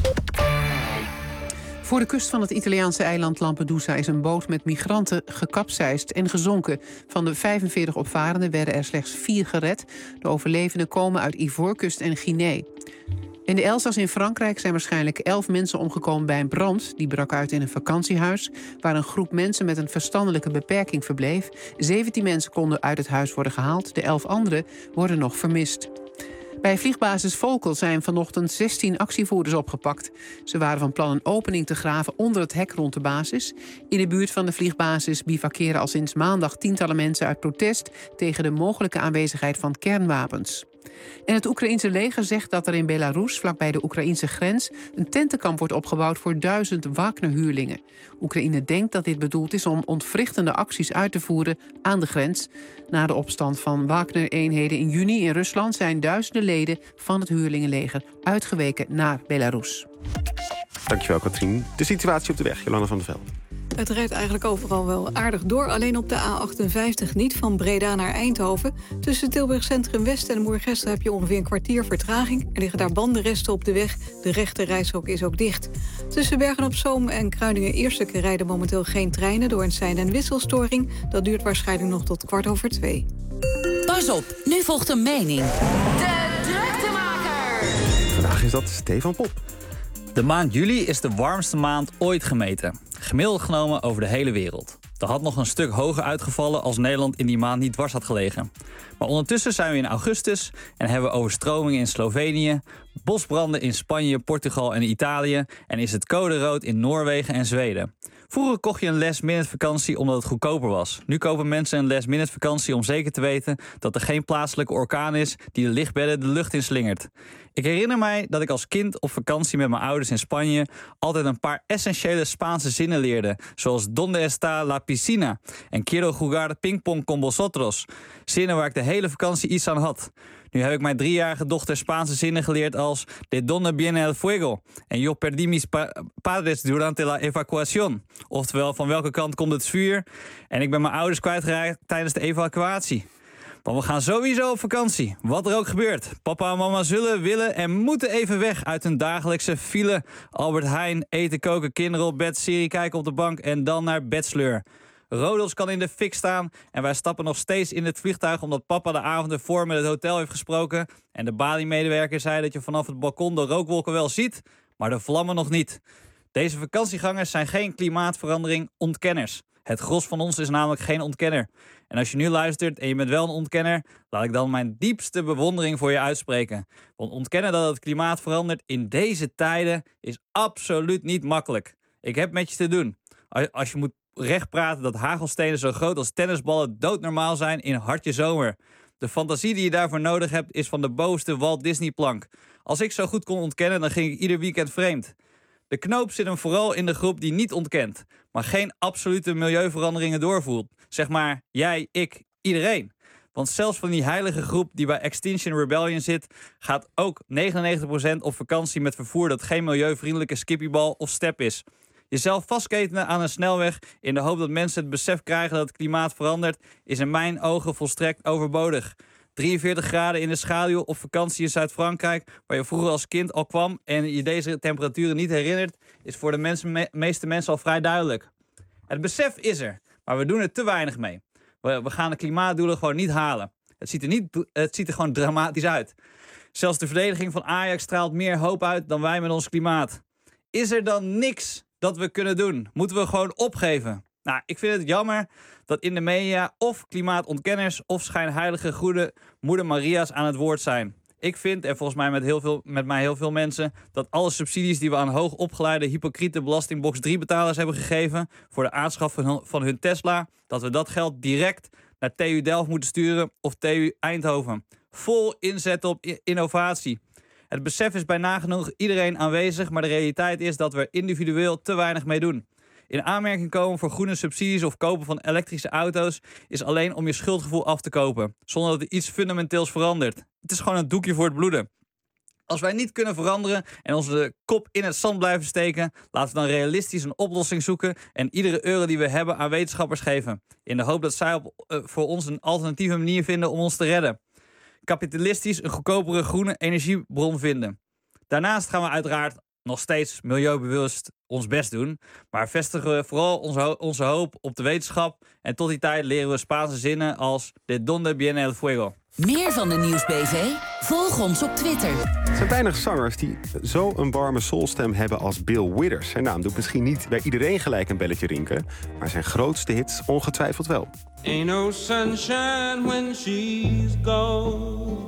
Voor de kust van het Italiaanse eiland Lampedusa is een boot met migranten gekapseist en gezonken. Van de vijfenveertig opvarenden werden er slechts vier gered. De overlevenden komen uit Ivoorkust en Guinea. In de Elzas in Frankrijk zijn waarschijnlijk elf mensen omgekomen bij een brand. Die brak uit in een vakantiehuis waar een groep mensen met een verstandelijke beperking verbleef. zeventien mensen konden uit het huis worden gehaald. De elf anderen worden nog vermist. Bij vliegbasis Volkel zijn vanochtend zestien actievoerders opgepakt. Ze waren van plan een opening te graven onder het hek rond de basis. In de buurt van de vliegbasis bivakeren al sinds maandag tientallen mensen uit protest tegen de mogelijke aanwezigheid van kernwapens. En het Oekraïense leger zegt dat er in Belarus, vlakbij de Oekraïnse grens, een tentenkamp wordt opgebouwd voor duizend Wagner-huurlingen. Oekraïne denkt dat dit bedoeld is om ontwrichtende acties uit te voeren aan de grens. Na de opstand van Wagner-eenheden in juni in Rusland zijn duizenden leden van het huurlingenleger uitgeweken naar Belarus. Dankjewel, Katrien. De situatie op de weg, Jolanda van der Velde. Het rijdt eigenlijk overal wel aardig door. Alleen op de A achtenvijftig niet, van Breda naar Eindhoven. Tussen Tilburg Centrum West en Moergestel heb je ongeveer een kwartier vertraging. Er liggen daar bandenresten op de weg. De rechte reishok is ook dicht. Tussen Bergen-op-Zoom en Kruiningen-Ierseke rijden momenteel geen treinen door een sein- en wisselstoring. Dat duurt waarschijnlijk nog tot kwart over twee. Pas op, nu volgt een mening. De Druktemaker. Vandaag is dat Stefan Pop. De maand juli is de warmste maand ooit gemeten. Gemiddeld genomen over de hele wereld. Dat had nog een stuk hoger uitgevallen als Nederland in die maand niet dwars had gelegen. Maar ondertussen zijn we in augustus en hebben we overstromingen in Slovenië, bosbranden in Spanje, Portugal en Italië en is het code rood in Noorwegen en Zweden. Vroeger kocht je een last-minute vakantie omdat het goedkoper was. Nu kopen mensen een last-minute vakantie om zeker te weten dat er geen plaatselijke orkaan is die de lichtbedden de lucht in slingert. Ik herinner mij dat ik als kind op vakantie met mijn ouders in Spanje altijd een paar essentiële Spaanse zinnen leerde, zoals Donde está la piscina en Quiero jugar pingpong con vosotros. Zinnen waar ik de hele vakantie iets aan had. Nu heb ik mijn driejarige dochter Spaanse zinnen geleerd als de donde viene el fuego en yo perdí mis pa- padres durante la evacuación. Oftewel, van welke kant komt het vuur? En ik ben mijn ouders kwijtgeraakt tijdens de evacuatie. Want we gaan sowieso op vakantie, wat er ook gebeurt. Papa en mama zullen, willen en moeten even weg uit hun dagelijkse file. Albert Heijn, eten, koken, kinderen op bed, serie kijken op de bank en dan naar bedsleur. Rodos kan in de fik staan en wij stappen nog steeds in het vliegtuig omdat papa de avond ervoor met het hotel heeft gesproken. En de Bali-medewerker zei dat je vanaf het balkon de rookwolken wel ziet, maar de vlammen nog niet. Deze vakantiegangers zijn geen klimaatverandering ontkenners. Het gros van ons is namelijk geen ontkenner. En als je nu luistert en je bent wel een ontkenner, laat ik dan mijn diepste bewondering voor je uitspreken. Want ontkennen dat het klimaat verandert in deze tijden is absoluut niet makkelijk. Ik heb met je te doen. Als je moet recht praten dat hagelstenen zo groot als tennisballen doodnormaal zijn in hartje zomer. De fantasie die je daarvoor nodig hebt is van de bovenste Walt Disney plank. Als ik zo goed kon ontkennen, dan ging ik ieder weekend vreemd. De knoop zit hem vooral in de groep die niet ontkent, maar geen absolute milieuveranderingen doorvoert. Zeg maar jij, ik, iedereen. Want zelfs van die heilige groep die bij Extinction Rebellion zit, gaat ook negenennegentig procent op vakantie met vervoer dat geen milieuvriendelijke skippiebal of step is. Jezelf vastketenen aan een snelweg in de hoop dat mensen het besef krijgen dat het klimaat verandert, is in mijn ogen volstrekt overbodig. drieënveertig graden in de schaduw op vakantie in Zuid-Frankrijk, waar je vroeger als kind al kwam en je deze temperaturen niet herinnert, is voor de mensen, me- meeste mensen al vrij duidelijk. Het besef is er, maar we doen er te weinig mee. We, we gaan de klimaatdoelen gewoon niet halen. Het ziet, er niet, het ziet er gewoon dramatisch uit. Zelfs de verdediging van Ajax straalt meer hoop uit dan wij met ons klimaat. Is er dan niks dat we kunnen doen? Moeten we gewoon opgeven? Nou, ik vind het jammer dat in de media of klimaatontkenners of schijnheilige goede moeder Maria's aan het woord zijn. Ik vind, en volgens mij met, heel veel, met mij heel veel mensen, dat alle subsidies die we aan hoogopgeleide, hypocriete belastingbox drie betalers hebben gegeven voor de aanschaf van hun, van hun Tesla, dat we dat geld direct naar T U Delft moeten sturen of T U Eindhoven. Vol inzetten op innovatie. Het besef is bij nagenoeg iedereen aanwezig, maar de realiteit is dat we er individueel te weinig mee doen. In aanmerking komen voor groene subsidies of kopen van elektrische auto's is alleen om je schuldgevoel af te kopen, zonder dat er iets fundamenteels verandert. Het is gewoon een doekje voor het bloeden. Als wij niet kunnen veranderen en onze kop in het zand blijven steken, laten we dan realistisch een oplossing zoeken en iedere euro die we hebben aan wetenschappers geven, in de hoop dat zij op, uh, voor ons een alternatieve manier vinden om ons te redden. Kapitalistisch een goedkopere groene energiebron vinden. Daarnaast gaan we uiteraard nog steeds milieubewust ons best doen, maar vestigen we vooral onze, ho- onze hoop op de wetenschap en tot die tijd leren we Spaanse zinnen als de donde viene el fuego. Meer van de Nieuwsbv? Volg ons op Twitter. Er zijn weinig zangers die zo'n warme soulstem hebben als Bill Withers. Zijn naam doet misschien niet bij iedereen gelijk een belletje rinken, maar zijn grootste hits ongetwijfeld wel. Ain't no sunshine when she's gone.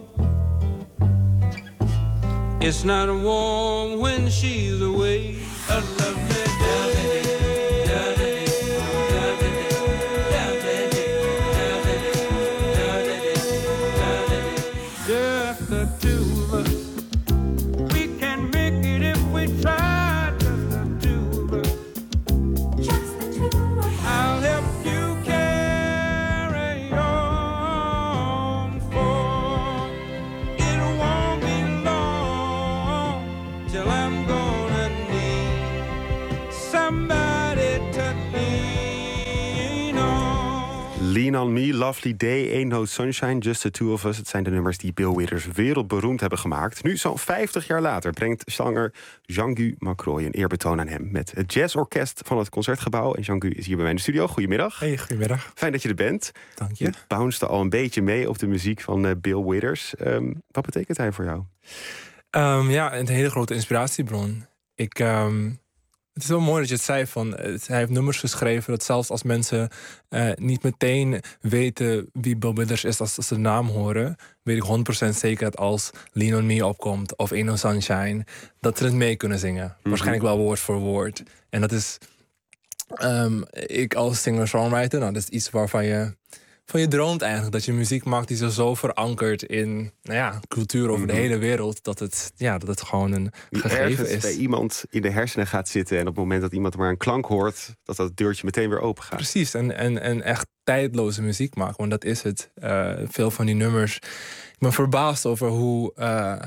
It's not warm when she's away. A lovely day. Just the two of us. We can make it if we try. Just the two of us. Just the two of us. I'll help you carry on, for it won't be long till I'm gonna need somebody to lean on. Lean on Me, Lovely Day, Ain't No Sunshine, Just the Two of Us. Het zijn de nummers die Bill Withers wereldberoemd hebben gemaakt. Nu, zo'n vijftig jaar later, brengt zanger Jean-Guy Macroy een eerbetoon aan hem met het jazzorkest van het Concertgebouw. En Jean-Guy is hier bij mij in de studio. Goedemiddag. Hey, goedemiddag. Fijn dat je er bent. Dank je. Je bounced al een beetje mee op de muziek van uh, Bill Withers. Um, wat betekent hij voor jou? Um, ja, een hele grote inspiratiebron. Ik, um, het is wel mooi dat je het zei. Van, het, hij heeft nummers geschreven dat zelfs als mensen uh, niet meteen weten wie Bill Withers is als, als ze de naam horen, weet ik honderd procent zeker dat als Lean on Me opkomt of Ain't No Sunshine, dat ze het mee kunnen zingen. Mm-hmm. Waarschijnlijk wel woord voor woord. En dat is, um, ik als singer-songwriter, nou, dat is iets waarvan je van je droomt eigenlijk. Dat je muziek maakt die zo, zo verankert in nou ja, cultuur over mm-hmm. de hele wereld. Dat het, ja, dat het gewoon een die gegeven is. Bij iemand in de hersenen gaat zitten en op het moment dat iemand maar een klank hoort, dat dat deurtje meteen weer open gaat. Precies, en, en, en echt tijdloze muziek maken. Want dat is het. Uh, veel van die nummers. Ik ben verbaasd over hoe, uh,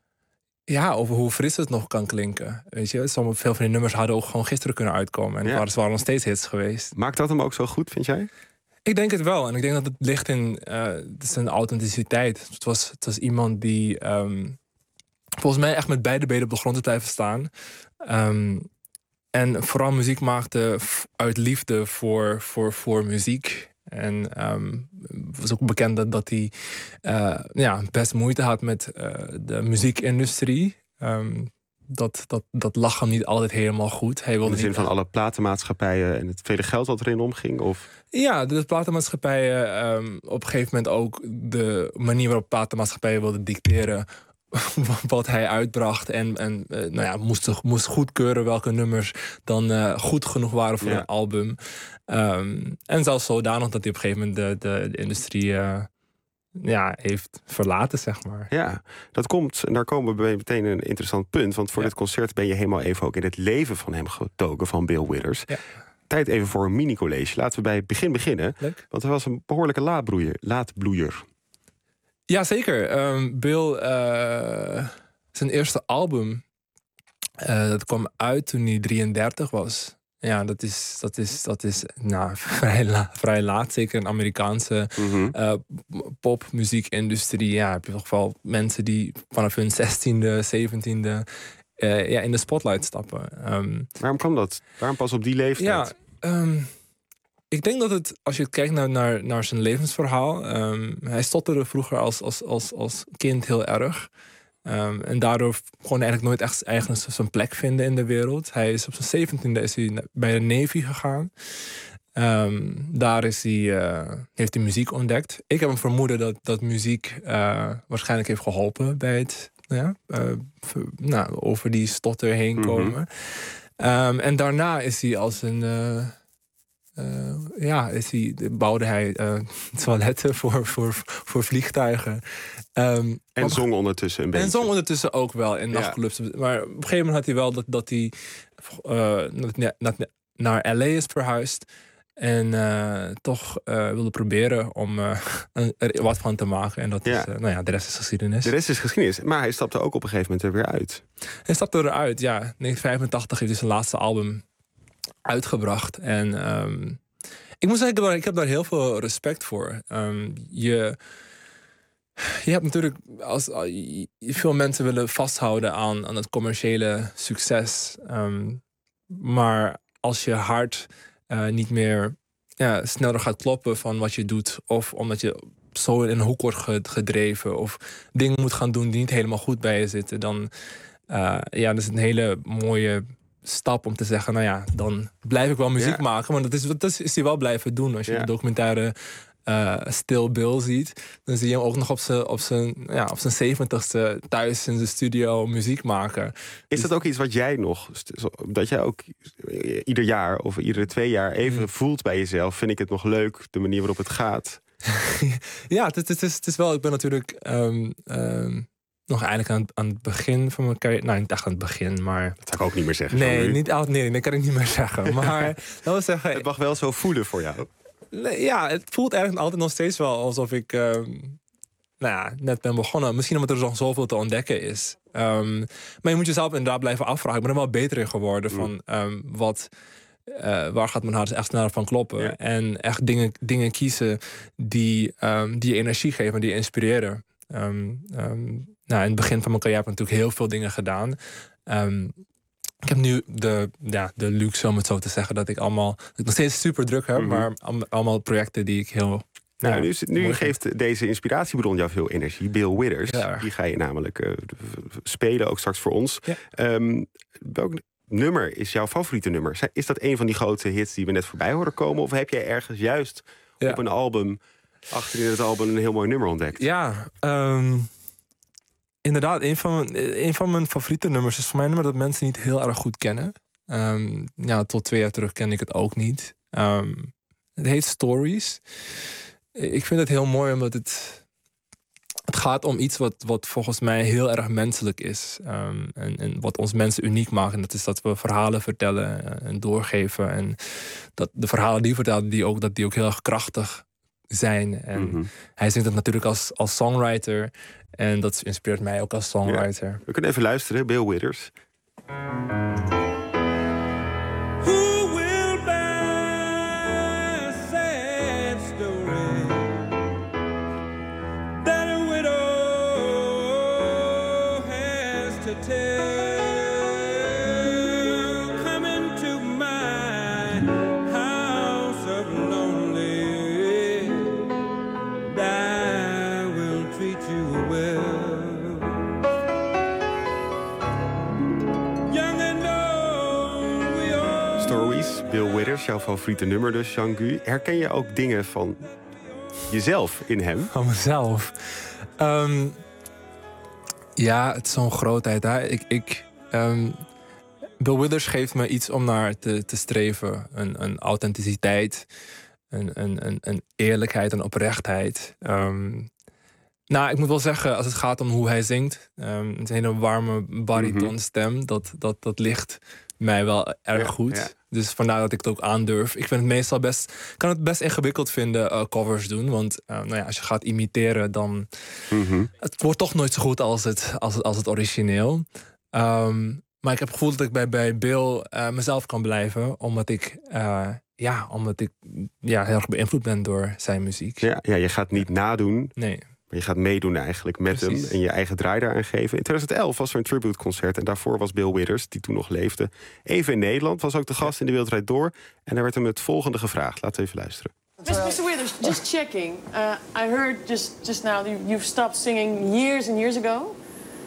ja, over hoe fris het nog kan klinken. Weet je, sommige, veel van die nummers hadden ook gewoon gisteren kunnen uitkomen. En ja. waren, waren nog steeds hits geweest. Maakt dat hem ook zo goed, vind jij? Ik denk het wel. En ik denk dat het ligt in uh, zijn authenticiteit. Het was, het was iemand die um, volgens mij echt met beide benen op de grond te blijven staan. Um, en vooral muziek maakte uit liefde voor, voor, voor muziek. En um, het was ook bekend dat, dat hij uh, ja, best moeite had met uh, de muziekindustrie. Um, Dat, dat, dat lag hem niet altijd helemaal goed. Hij wilde in de zin niet... van alle platenmaatschappijen en het vele geld wat erin omging? Of? Ja, de platenmaatschappijen um, op een gegeven moment ook de manier waarop platenmaatschappijen wilden dicteren wat hij uitbracht. En, en uh, nou ja, moest, moest goedkeuren welke nummers dan uh, goed genoeg waren voor ja. een album. Um, en zelfs zodanig dat hij op een gegeven moment de, de, de industrie Uh, ja, heeft verlaten, zeg maar. Ja, dat komt, en daar komen we meteen een interessant punt. Want voor ja. dit concert ben je helemaal even ook in het leven van hem getogen, van Bill Withers. Ja. Tijd even voor een mini-college. Laten we bij het begin beginnen. Leuk. Want hij was een behoorlijke laadbloeier. laadbloeier. Ja, zeker. Um, Bill, uh, zijn eerste album, uh, dat kwam uit toen hij drieëndertig was. Ja, dat is, dat is, dat is nou, vrij, la, vrij laat. Zeker in de Amerikaanse mm-hmm. uh, popmuziekindustrie. Ja, heb je toch wel mensen die vanaf hun zestiende, zeventiende uh, ja, in de spotlight stappen. Um, Waarom kan dat? Waarom pas op die leeftijd? Ja, um, ik denk dat het, als je kijkt naar, naar, naar zijn levensverhaal. Um, hij stotterde vroeger als, als, als, als kind heel erg. Um, en daardoor gewoon eigenlijk nooit echt eigenlijk zijn plek vinden in de wereld. Hij is op zijn zeventiende is hij bij de Navy gegaan. Um, daar is hij, uh, heeft hij muziek ontdekt. Ik heb een vermoeden dat, dat muziek uh, waarschijnlijk heeft geholpen bij het ja, uh, ver, nou, over die stotter heen komen. Mm-hmm. Um, en daarna is hij als een... Uh, uh, ja, is hij, bouwde hij uh, toiletten voor, voor, voor vliegtuigen. Um, en zong ondertussen een beetje. En zong ondertussen ook wel in nachtclubs. Ja. Maar op een gegeven moment had hij wel dat, dat hij uh, naar, naar L A is verhuisd. En uh, toch uh, wilde proberen om uh, er wat van te maken. En dat ja. is, uh, nou ja, de rest is geschiedenis. De rest is geschiedenis. Maar hij stapte ook op een gegeven moment er weer uit. Hij stapte eruit, ja. negentien vijfentachtig heeft hij zijn laatste album uitgebracht. En um, ik moet zeggen, ik heb daar heel veel respect voor. Um, je, je hebt natuurlijk... Als, veel mensen willen vasthouden aan, aan het commerciële succes. Um, maar als je hart... Uh, niet meer ja, sneller gaat kloppen van wat je doet. Of omdat je zo in een hoek wordt gedreven. Of dingen moet gaan doen die niet helemaal goed bij je zitten. Dan uh, ja, dat is een hele mooie stap om te zeggen... nou ja, dan blijf ik wel muziek ja. maken. Want dat is, dat is hij wel blijven doen. Als je ja. de documentaire uh, Still Bill ziet... dan zie je hem ook nog op zijn, op zijn, ja, op zijn zeventigste thuis in de studio muziek maken. Is dat ook iets wat jij nog... dat jij ook ieder jaar of iedere twee jaar even hmm. voelt bij jezelf? Vind ik het nog leuk, de manier waarop het gaat? Ja, het, het, is, het is wel... Ik ben natuurlijk um, um, nog eigenlijk aan, aan het begin van mijn carrière... Nou, niet echt aan het begin, maar... Dat zou ik ook niet meer zeggen. Nee, niet, nee, dat kan ik niet meer zeggen. Maar dat wil zeggen... Het mag wel zo voelen voor jou. Ja, het voelt eigenlijk altijd nog steeds wel alsof ik um, nou ja, net ben begonnen. Misschien omdat er nog zoveel te ontdekken is. Um, maar je moet jezelf inderdaad blijven afvragen. Ik ben er wel beter in geworden. Van, um, wat, uh, waar gaat mijn hart echt sneller van kloppen? Ja. En echt dingen, dingen kiezen die, um, die je energie geven, die je inspireren. Um, um, nou, in het begin van mijn carrière heb ik natuurlijk heel veel dingen gedaan. Um, Ik heb nu de, ja, de luxe, om het zo te zeggen, dat ik allemaal dat ik nog steeds super druk heb, mm-hmm. maar allemaal projecten die ik heel... Nou, ja, nu, nu geeft vind. deze inspiratiebron jou veel energie. Bill Withers, ja. die ga je namelijk uh, spelen, ook straks voor ons. Ja. Um, welk nummer is jouw favoriete nummer? Is dat een van die grote hits die we net voorbij horen komen? Of heb jij ergens juist ja. op een album, achterin het album, een heel mooi nummer ontdekt? Ja, um... inderdaad, een van, mijn, een van mijn favoriete nummers is voor mij een nummer dat mensen niet heel erg goed kennen. Um, ja, tot twee jaar terug kende ik het ook niet. Um, het heet Stories. Ik vind het heel mooi omdat het... Het gaat om iets wat, wat volgens mij heel erg menselijk is. Um, en, en wat ons mensen uniek maakt. En dat is dat we verhalen vertellen en doorgeven. En dat de verhalen die we vertellen, die ook, dat die ook heel erg krachtig zijn. En mm-hmm. hij zingt het natuurlijk als, als songwriter. En dat inspireert mij ook als songwriter. Ja. We kunnen even luisteren, Bill Withers. Who will bear a sad story that a widow has to tell? Come into my house of lonely, I will treat you well. Bill Withers, jouw favoriete nummer dus, Jean-Gu. Herken je ook dingen van jezelf in hem? Van mezelf? Um, ja, het is zo'n grootheid. Hè? Ik, ik, um, Bill Withers geeft me iets om naar te, te streven. Een, een authenticiteit, een, een, een, een eerlijkheid, een oprechtheid. Um, nou, ik moet wel zeggen, als het gaat om hoe hij zingt... Um, het is een hele warme baritonstem. Dat, dat, dat ligt mij wel erg ja, goed. Ja. Dus vandaar dat ik het ook aandurf. Ik vind het meestal best, kan het best ingewikkeld vinden uh, covers doen. Want uh, nou ja, als je gaat imiteren, dan... Mm-hmm. Het wordt toch nooit zo goed als het, als het, als het origineel. Um, maar ik heb het gevoel dat ik bij, bij Bill uh, mezelf kan blijven. Omdat ik, uh, ja, omdat ik ja, heel erg beïnvloed ben door zijn muziek. Ja, ja, je gaat niet nadoen. Nee. Maar je gaat meedoen eigenlijk met Precies. hem en je eigen draai daaraan geven. In twintig elf was er een tributeconcert en daarvoor was Bill Withers, die toen nog leefde, even in Nederland. Was ook de gast in De Wereld Draait Door. En daar werd hem het volgende gevraagd. Laten we even luisteren. mister Withers, just checking. Uh, I heard just, just now that you've stopped singing years and years ago.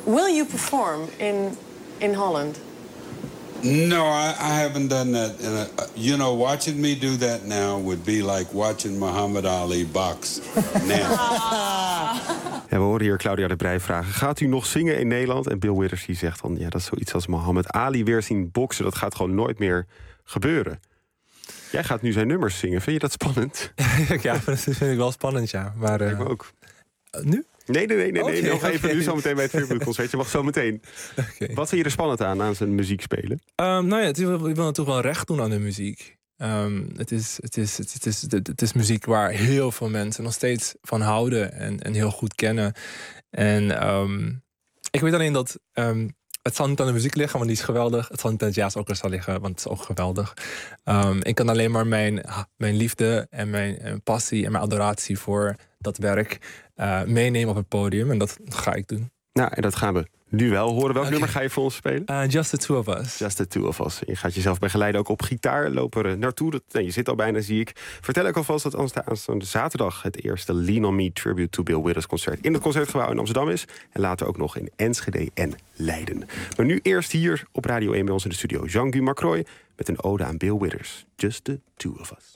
Will you perform in, in Holland? No, I, I haven't done that. And, uh, you know, watching me do that now would be like watching Muhammad Ali box now. Ja, we horen hier Claudia de Breij vragen. Gaat u nog zingen in Nederland? En Bill Withers die zegt dan... ja, dat is zoiets als Muhammad Ali weer zien boksen. Dat gaat gewoon nooit meer gebeuren. Jij gaat nu zijn nummers zingen. Vind je dat spannend? Ja, dat vind ik wel spannend, ja. Maar, uh, ik ook. Uh, nu? Nee, nee, nee. nee, okay, nee. Nog even okay. nu zo meteen bij het Vuurbloedconcert. Je mag zo meteen. Okay. Wat vind je er spannend aan, aan zijn muziek spelen? Um, nou ja, het, ik wil natuurlijk wel recht doen aan de muziek. Um, het, is, het, is, het, is, het, is, het is muziek waar heel veel mensen nog steeds van houden. En, en heel goed kennen. En um, ik weet alleen dat... Um, het zal niet aan de muziek liggen, want die is geweldig. Het zal niet aan het jazzorkest liggen, want het is ook geweldig. Um, ik kan alleen maar mijn, mijn liefde en mijn, mijn passie en mijn adoratie voor dat werk uh, meenemen op het podium. En dat ga ik doen. Nou, en dat gaan we nu wel horen. Welk okay. nummer ga je voor ons spelen? Uh, Just the Two of Us. Just the Two of Us. Je gaat jezelf begeleiden ook op gitaar. Loop er naartoe. Dat, nee, je zit al bijna, zie ik. Vertel ik alvast dat aanstaande zaterdag... het eerste Lean on Me Tribute to Bill Withers concert... in het Concertgebouw in Amsterdam is. En later ook nog in Enschede en Leiden. Maar nu eerst hier op Radio één bij ons in de studio... Jean-Guy Macroy met een ode aan Bill Withers. Just the Two of Us.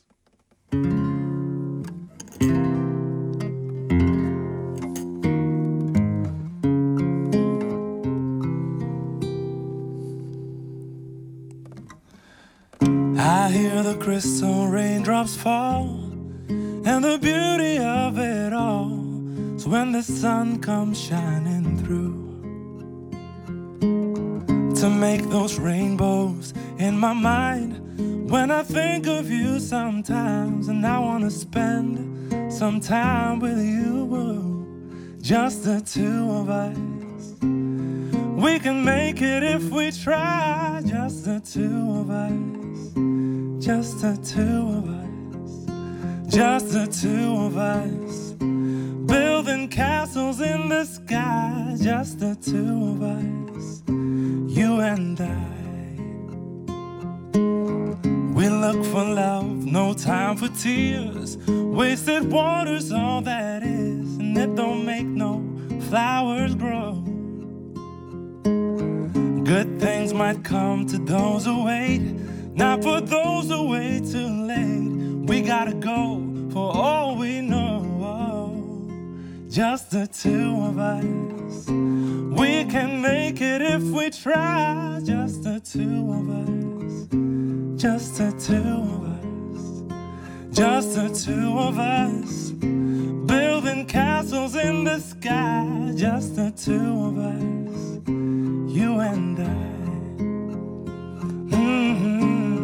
I hear the crystal raindrops fall and the beauty of it all. So when the sun comes shining through to make those rainbows in my mind, when I think of you sometimes and I wanna spend some time with you, just the two of us. We can make it if we try, just the two of us. Just the two of us, just the two of us, building castles in the sky, just the two of us, you and I. We look for love, no time for tears, wasted water's all that is, and it don't make no flowers grow. Good things might come to those who wait, not for those who wait too late. We gotta go for all we know. Just the two of us. We can make it if we try. Just the two of us. Just the two of us. Just the two of us. Building castles in the sky. Just the two of us. You and I. Mm-hmm.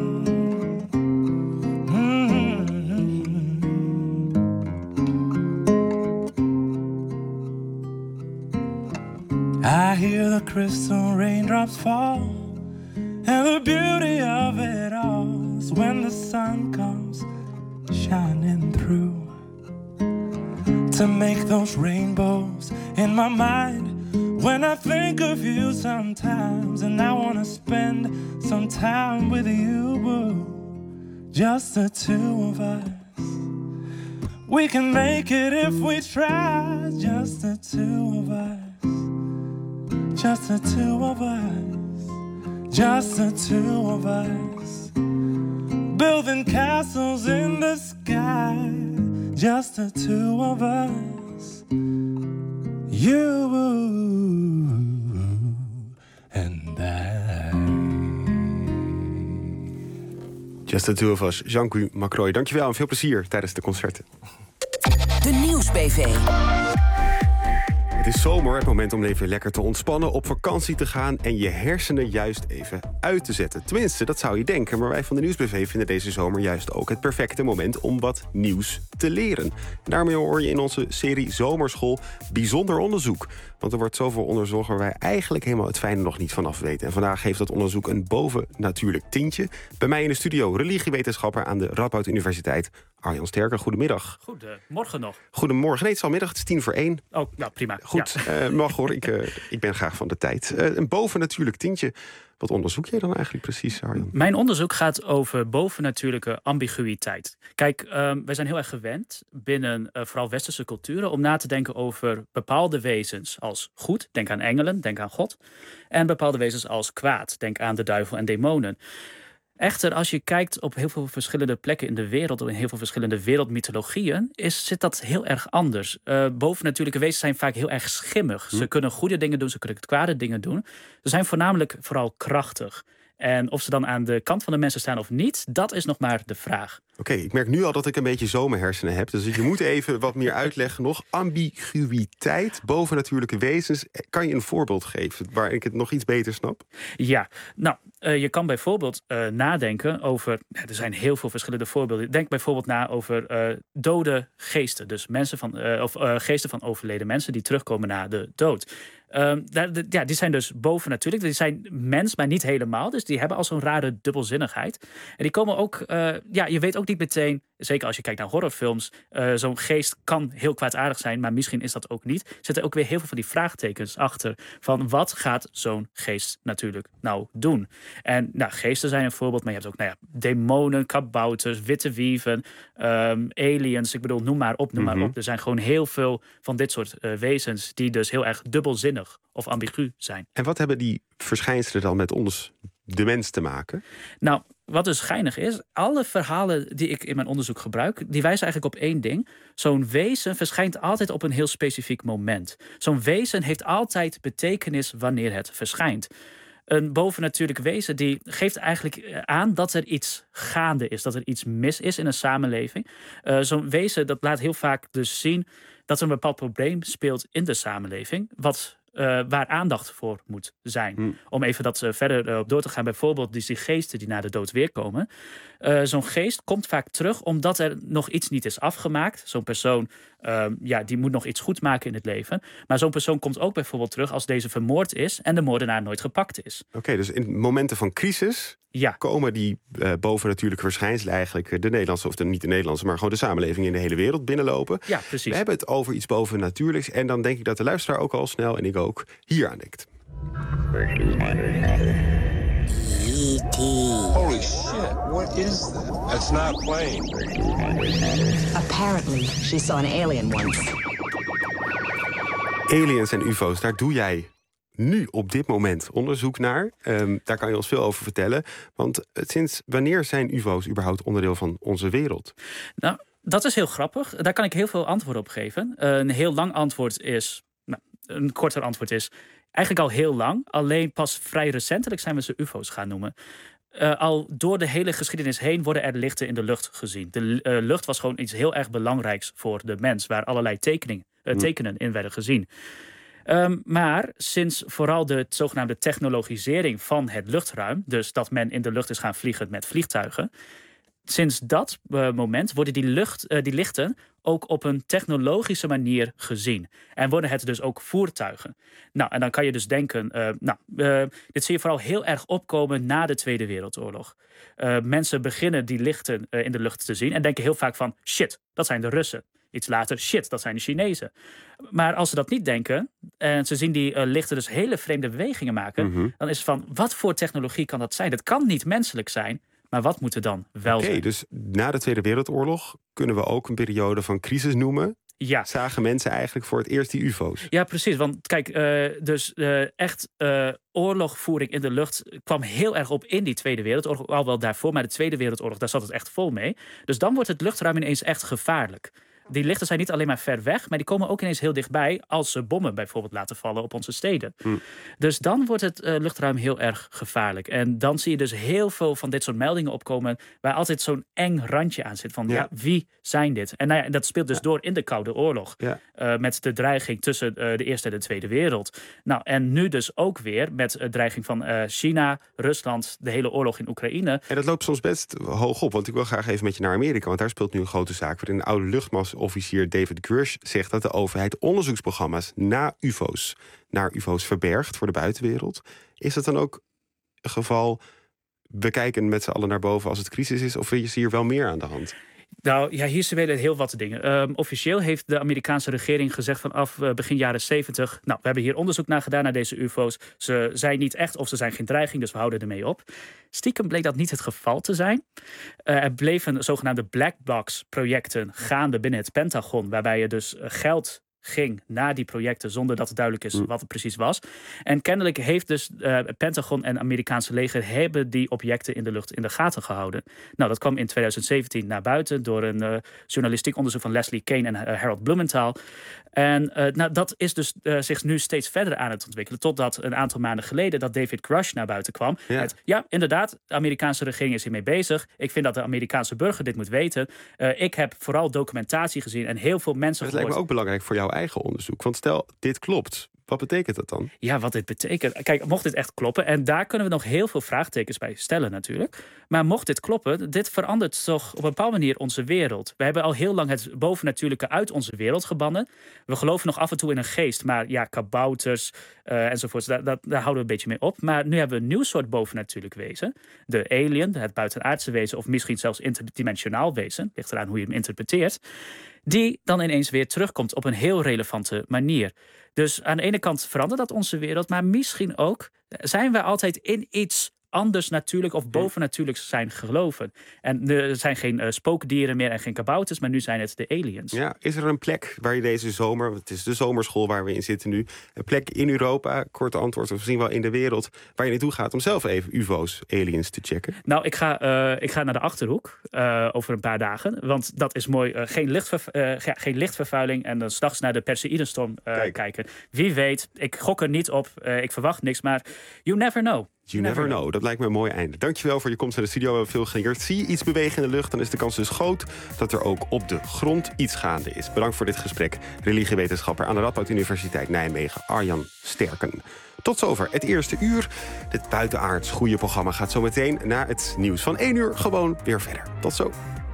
I hear the crystal raindrops fall and the beauty of it all is when the sun comes shining through to make those rainbows in my mind when I think of you sometimes and I wanna spend some time with you, just the two of us. We can make it if we try, just the two of us. Just the two of us, just the two of us, building castles in the sky, just the two of us, you and I. Just the two of us, Jean-Guy Macroy. Dankjewel en veel plezier tijdens de concerten. De Nieuws-B V. Het is zomer, het moment om even lekker te ontspannen, op vakantie te gaan en je hersenen juist even uit te zetten. Tenminste, dat zou je denken, maar wij van de Nieuws-B V vinden deze zomer juist ook het perfecte moment om wat nieuws te leren. En daarmee hoor je in onze serie Zomerschool bijzonder onderzoek. Want er wordt zoveel onderzocht waar wij eigenlijk helemaal het fijne nog niet vanaf weten. En vandaag geeft dat onderzoek een bovennatuurlijk tintje. Bij mij in de studio religiewetenschapper aan de Radboud Universiteit, Arjan Sterker. Goedemiddag. Goedemorgen nog. Goedemorgen. Nee, het is al middag. Het is tien voor één. Oh, nou prima. Goed, ja. uh, mag hoor. Ik, uh, ik ben graag van de tijd. Uh, een bovennatuurlijk tintje. Wat onderzoek jij dan eigenlijk precies, Arjan? Mijn onderzoek gaat over bovennatuurlijke ambiguïteit. Kijk, um, wij zijn heel erg gewend binnen uh, vooral westerse culturen om na te denken over bepaalde wezens als goed. Denk aan engelen, denk aan God. En bepaalde wezens als kwaad. Denk aan de duivel en demonen. Echter, als je kijkt op heel veel verschillende plekken in de wereld, in heel veel verschillende wereldmythologieën, is, zit dat heel erg anders. Uh, bovennatuurlijke wezens zijn vaak heel erg schimmig. Hm. Ze kunnen goede dingen doen, ze kunnen kwade dingen doen. Ze zijn voornamelijk vooral krachtig. En of ze dan aan de kant van de mensen staan of niet, dat is nog maar de vraag. Oké, okay, ik merk nu al dat ik een beetje zomerhersenen heb. Dus je moet even wat meer uitleggen nog. Ambiguïteit, bovennatuurlijke wezens. Kan je een voorbeeld geven waar ik het nog iets beter snap? Ja, nou, uh, je kan bijvoorbeeld uh, nadenken over... Ja, er zijn heel veel verschillende voorbeelden. Denk bijvoorbeeld na over uh, dode geesten. Dus mensen van, uh, of, uh, geesten van overleden mensen die terugkomen na de dood. Um, daar, de, ja, die zijn dus bovennatuurlijk. Die zijn mens, maar niet helemaal. Dus die hebben al zo'n rare dubbelzinnigheid. En die komen ook... Uh, ja, je weet ook niet meteen... Zeker als je kijkt naar horrorfilms. Uh, zo'n geest kan heel kwaadaardig zijn, maar misschien is dat ook niet. Er zitten ook weer heel veel van die vraagtekens achter. Van wat gaat zo'n geest natuurlijk nou doen? En nou, geesten zijn een voorbeeld. Maar je hebt ook nou ja, demonen, kabouters, witte wieven, um, aliens. Ik bedoel, noem maar op, noem mm-hmm. maar op. Er zijn gewoon heel veel van dit soort uh, wezens die dus heel erg dubbelzinnig of ambigu zijn. En wat hebben die verschijnselen dan met ons, de mens, te maken? Nou, wat dus geinig is, alle verhalen die ik in mijn onderzoek gebruik, die wijzen eigenlijk op één ding. Zo'n wezen verschijnt altijd op een heel specifiek moment. Zo'n wezen heeft altijd betekenis wanneer het verschijnt. Een bovennatuurlijk wezen die geeft eigenlijk aan dat er iets gaande is, dat er iets mis is in een samenleving. Uh, zo'n wezen dat laat heel vaak dus zien dat er een bepaald probleem speelt in de samenleving, wat Uh, waar aandacht voor moet zijn. Hmm. Om even dat uh, verder uh, op door te gaan. Bijvoorbeeld die geesten die na de dood weer komen. Uh, zo'n geest komt vaak terug omdat er nog iets niet is afgemaakt. Zo'n persoon uh, ja, die moet nog iets goed maken in het leven. Maar zo'n persoon komt ook bijvoorbeeld terug als deze vermoord is en de moordenaar nooit gepakt is. Oké, okay, dus in momenten van crisis ja. komen die uh, bovennatuurlijke verschijnselen eigenlijk de Nederlandse, of de, niet de Nederlandse, maar gewoon de samenleving in de hele wereld binnenlopen. Ja, precies. We hebben het over iets bovennatuurlijks en dan denk ik dat de luisteraar ook al snel, en ik ook, hier aan denkt. E T Holy shit, what is that? It's not playing. Apparently, she saw an alien once. Aliens en U F O's, daar doe jij nu op dit moment onderzoek naar. Um, daar kan je ons veel over vertellen. Want sinds wanneer zijn U F O's überhaupt onderdeel van onze wereld? Nou, dat is heel grappig. Daar kan ik heel veel antwoorden op geven. Uh, een heel lang antwoord is... Nou, een korter antwoord is... Eigenlijk al heel lang. Alleen pas vrij recentelijk zijn we ze U F O's gaan noemen. Uh, al door de hele geschiedenis heen worden er lichten in de lucht gezien. De uh, lucht was gewoon iets heel erg belangrijks voor de mens. Waar allerlei tekening, uh, tekenen in werden gezien. Um, maar sinds vooral de zogenaamde technologisering van het luchtruim, dus dat men in de lucht is gaan vliegen met vliegtuigen, sinds dat uh, moment worden die, lucht, uh, die lichten ook op een technologische manier gezien. En worden het dus ook voertuigen. Nou, en dan kan je dus denken, uh, nou, uh, dit zie je vooral heel erg opkomen na de Tweede Wereldoorlog. Uh, mensen beginnen die lichten uh, in de lucht te zien en denken heel vaak van, shit, dat zijn de Russen. Iets later, shit, dat zijn de Chinezen. Maar als ze dat niet denken en ze zien die uh, lichten dus hele vreemde bewegingen maken, mm-hmm. dan is het van, wat voor technologie kan dat zijn? Dat kan niet menselijk zijn, maar wat moet er dan wel okay, zijn? Oké, dus na de Tweede Wereldoorlog kunnen we ook een periode van crisis noemen. Ja. Zagen mensen eigenlijk voor het eerst die U F O's? Ja, precies. Want kijk, uh, dus uh, echt uh, oorlogvoering in de lucht kwam heel erg op in die Tweede Wereldoorlog. Al wel daarvoor, maar de Tweede Wereldoorlog, daar zat het echt vol mee. Dus dan wordt het luchtruim ineens echt gevaarlijk. Die lichten zijn niet alleen maar ver weg, maar die komen ook ineens heel dichtbij als ze bommen bijvoorbeeld laten vallen op onze steden. Mm. Dus dan wordt het uh, luchtruim heel erg gevaarlijk. En dan zie je dus heel veel van dit soort meldingen opkomen waar altijd zo'n eng randje aan zit van ja, ja wie zijn dit? En nou ja, dat speelt dus ja. door in de Koude Oorlog. Ja. Uh, met de dreiging tussen uh, de Eerste en de Tweede Wereld. Nou, en nu dus ook weer met de uh, dreiging van uh, China, Rusland, de hele oorlog in Oekraïne. En dat loopt soms best hoog op, want ik wil graag even met je naar Amerika, want daar speelt nu een grote zaak waarin een oude luchtmachtofficier David Grush zegt dat de overheid onderzoeksprogramma's na U F O's, naar U F O's verbergt voor de buitenwereld. Is dat dan ook een geval, we kijken met z'n allen naar boven als het crisis is, of is hier wel meer aan de hand? Nou ja, hier spelen heel wat dingen. Um, officieel heeft de Amerikaanse regering gezegd vanaf uh, begin jaren zeventig... nou, we hebben hier onderzoek naar gedaan naar deze U F O's. Ze zijn niet echt of ze zijn geen dreiging, dus we houden ermee op. Stiekem bleek dat niet het geval te zijn. Uh, er bleven zogenaamde black box projecten gaande binnen het Pentagon... waarbij je dus uh, geld ging naar die projecten zonder dat het duidelijk is wat het precies was. En kennelijk heeft dus uh, het Pentagon en het Amerikaanse leger hebben die objecten in de lucht in de gaten gehouden. Nou, dat kwam in twintig zeventien naar buiten door een uh, journalistiek onderzoek van Leslie Kean en uh, Harold Blumenthal. En uh, nou, dat is dus uh, zich nu steeds verder aan het ontwikkelen. Totdat een aantal maanden geleden dat David Grush naar buiten kwam. Ja, met, ja inderdaad, de Amerikaanse regering is hiermee bezig. Ik vind dat de Amerikaanse burger dit moet weten. Uh, ik heb vooral documentatie gezien en heel veel mensen Het lijkt me ook belangrijk voor jouw eigen onderzoek. Want stel, dit klopt. Wat betekent dat dan? Ja, wat dit betekent. Kijk, mocht dit echt kloppen... en daar kunnen we nog heel veel vraagtekens bij stellen natuurlijk. Maar mocht dit kloppen, dit verandert toch op een bepaalde manier onze wereld. We hebben al heel lang het bovennatuurlijke uit onze wereld gebannen. We geloven nog af en toe in een geest. Maar ja, kabouters uh, enzovoorts, daar, daar, daar houden we een beetje mee op. Maar nu hebben we een nieuw soort bovennatuurlijk wezen. De alien, het buitenaardse wezen... of misschien zelfs interdimensionaal wezen. Ligt eraan hoe je hem interpreteert. Die dan ineens weer terugkomt op een heel relevante manier. Dus aan de ene kant verandert dat onze wereld... maar misschien ook zijn we altijd in iets anders natuurlijk of bovennatuurlijk zijn geloven. En er zijn geen uh, spookdieren meer en geen kabouters... maar nu zijn het de aliens. Ja, is er een plek waar je deze zomer... het is de zomerschool waar we in zitten nu... een plek in Europa, korte antwoord... of misschien wel in de wereld waar je naartoe gaat... om zelf even U F O's, aliens te checken? Nou, ik ga, uh, ik ga naar de Achterhoek uh, over een paar dagen. Want dat is mooi. Uh, geen, lichtverv uh, geen lichtvervuiling... en dan 's nachts naar de Perseïdenstorm uh, Kijk. kijken. Wie weet, ik gok er niet op. Uh, ik verwacht niks, maar you never know. You never know. Dat lijkt me een mooi einde. Dankjewel voor je komst naar de studio. We hebben veel geleerd. Zie je iets bewegen in de lucht, dan is de kans dus groot... dat er ook op de grond iets gaande is. Bedankt voor dit gesprek. Religiewetenschapper aan de Radboud Universiteit Nijmegen, Arjan Sterken. Tot zover het eerste uur. Dit buitenaards goede programma gaat zo meteen... na het nieuws van één uur gewoon weer verder. Tot zo.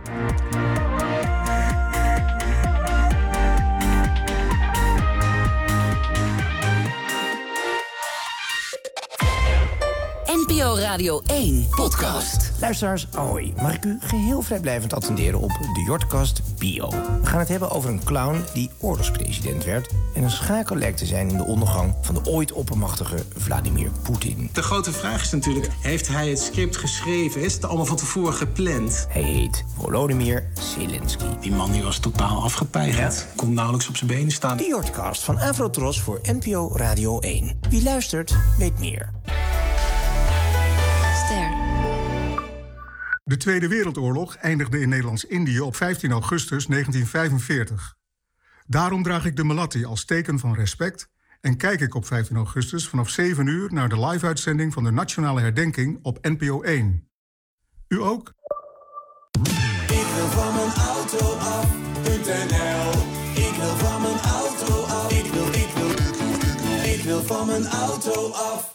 N P O Radio één podcast. Luisteraars, hoi. Mag ik u geheel vrijblijvend attenderen op de Jordkast Bio? We gaan het hebben over een clown die oorlogspresident werd... en een schakel lijkt te zijn in de ondergang van de ooit oppermachtige Vladimir Poetin. De grote vraag is natuurlijk, heeft hij het script geschreven? Is het allemaal van tevoren gepland? Hij heet Volodymyr Zelensky. Die man die was totaal afgepeigerd. Ja. Kon nauwelijks op zijn benen staan. De Jordkast van Avrotros voor N P O Radio één. Wie luistert, weet meer. De Tweede Wereldoorlog eindigde in Nederlands-Indië op vijftien augustus negentien vijfenveertig. Daarom draag ik de Melatti als teken van respect... en kijk ik op vijftien augustus vanaf zeven uur... naar de live-uitzending van de Nationale Herdenking op N P O één. U ook? Ik wil van mijn auto af.nl. Ik wil van mijn auto af. Ik wil, ik wil, ik wil van mijn auto af.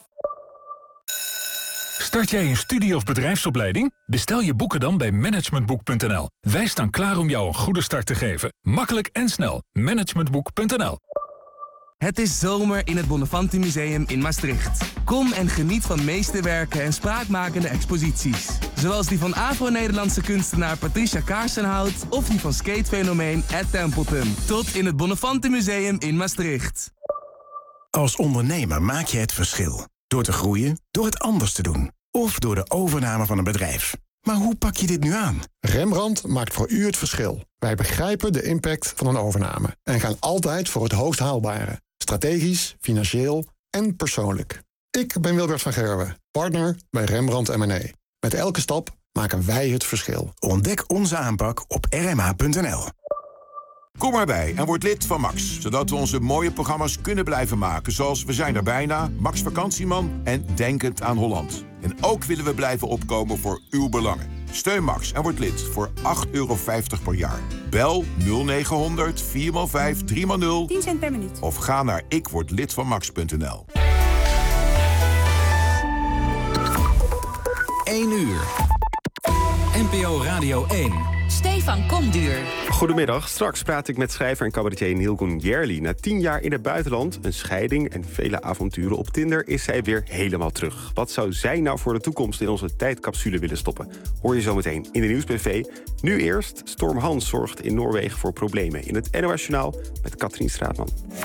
Start jij een studie- of bedrijfsopleiding? Bestel je boeken dan bij managementboek punt n l. Wij staan klaar om jou een goede start te geven. Makkelijk en snel. managementboek punt n l. Het is zomer in het Bonnefante Museum in Maastricht. Kom en geniet van meesterwerken en spraakmakende exposities. Zoals die van Afro-Nederlandse kunstenaar Patricia Kaarsenhout... of die van skatefenomeen Ed Templeton. Tot in het Bonnefante Museum in Maastricht. Als ondernemer maak je het verschil. Door te groeien, door het anders te doen. Of door de overname van een bedrijf. Maar hoe pak je dit nu aan? Rembrandt maakt voor u het verschil. Wij begrijpen de impact van een overname. En gaan altijd voor het hoogst haalbare. Strategisch, financieel en persoonlijk. Ik ben Wilbert van Gerwen, partner bij Rembrandt en M en A. Met elke stap maken wij het verschil. Ontdek onze aanpak op r m h punt n l. Kom erbij en word lid van Max, zodat we onze mooie programma's kunnen blijven maken... zoals We zijn er bijna, Max Vakantieman en Denkend aan Holland. En ook willen we blijven opkomen voor uw belangen. Steun Max en word lid voor acht euro vijftig per jaar. Bel nul negen honderd vier vijf drie nul tien cent per minuut. Of ga naar ik word lid van max punt n l. één uur. N P O Radio één. Stefan Komduur. Goedemiddag, straks praat ik met schrijver en cabaretier Nilgun Jerli. Na tien jaar in het buitenland, een scheiding en vele avonturen op Tinder... is zij weer helemaal terug. Wat zou zij nou voor de toekomst in onze tijdcapsule willen stoppen? Hoor je zo meteen in de Nieuws-B V. Nu eerst, Storm Hans zorgt in Noorwegen voor problemen. In het N O S-journaal met Katrien Straatman.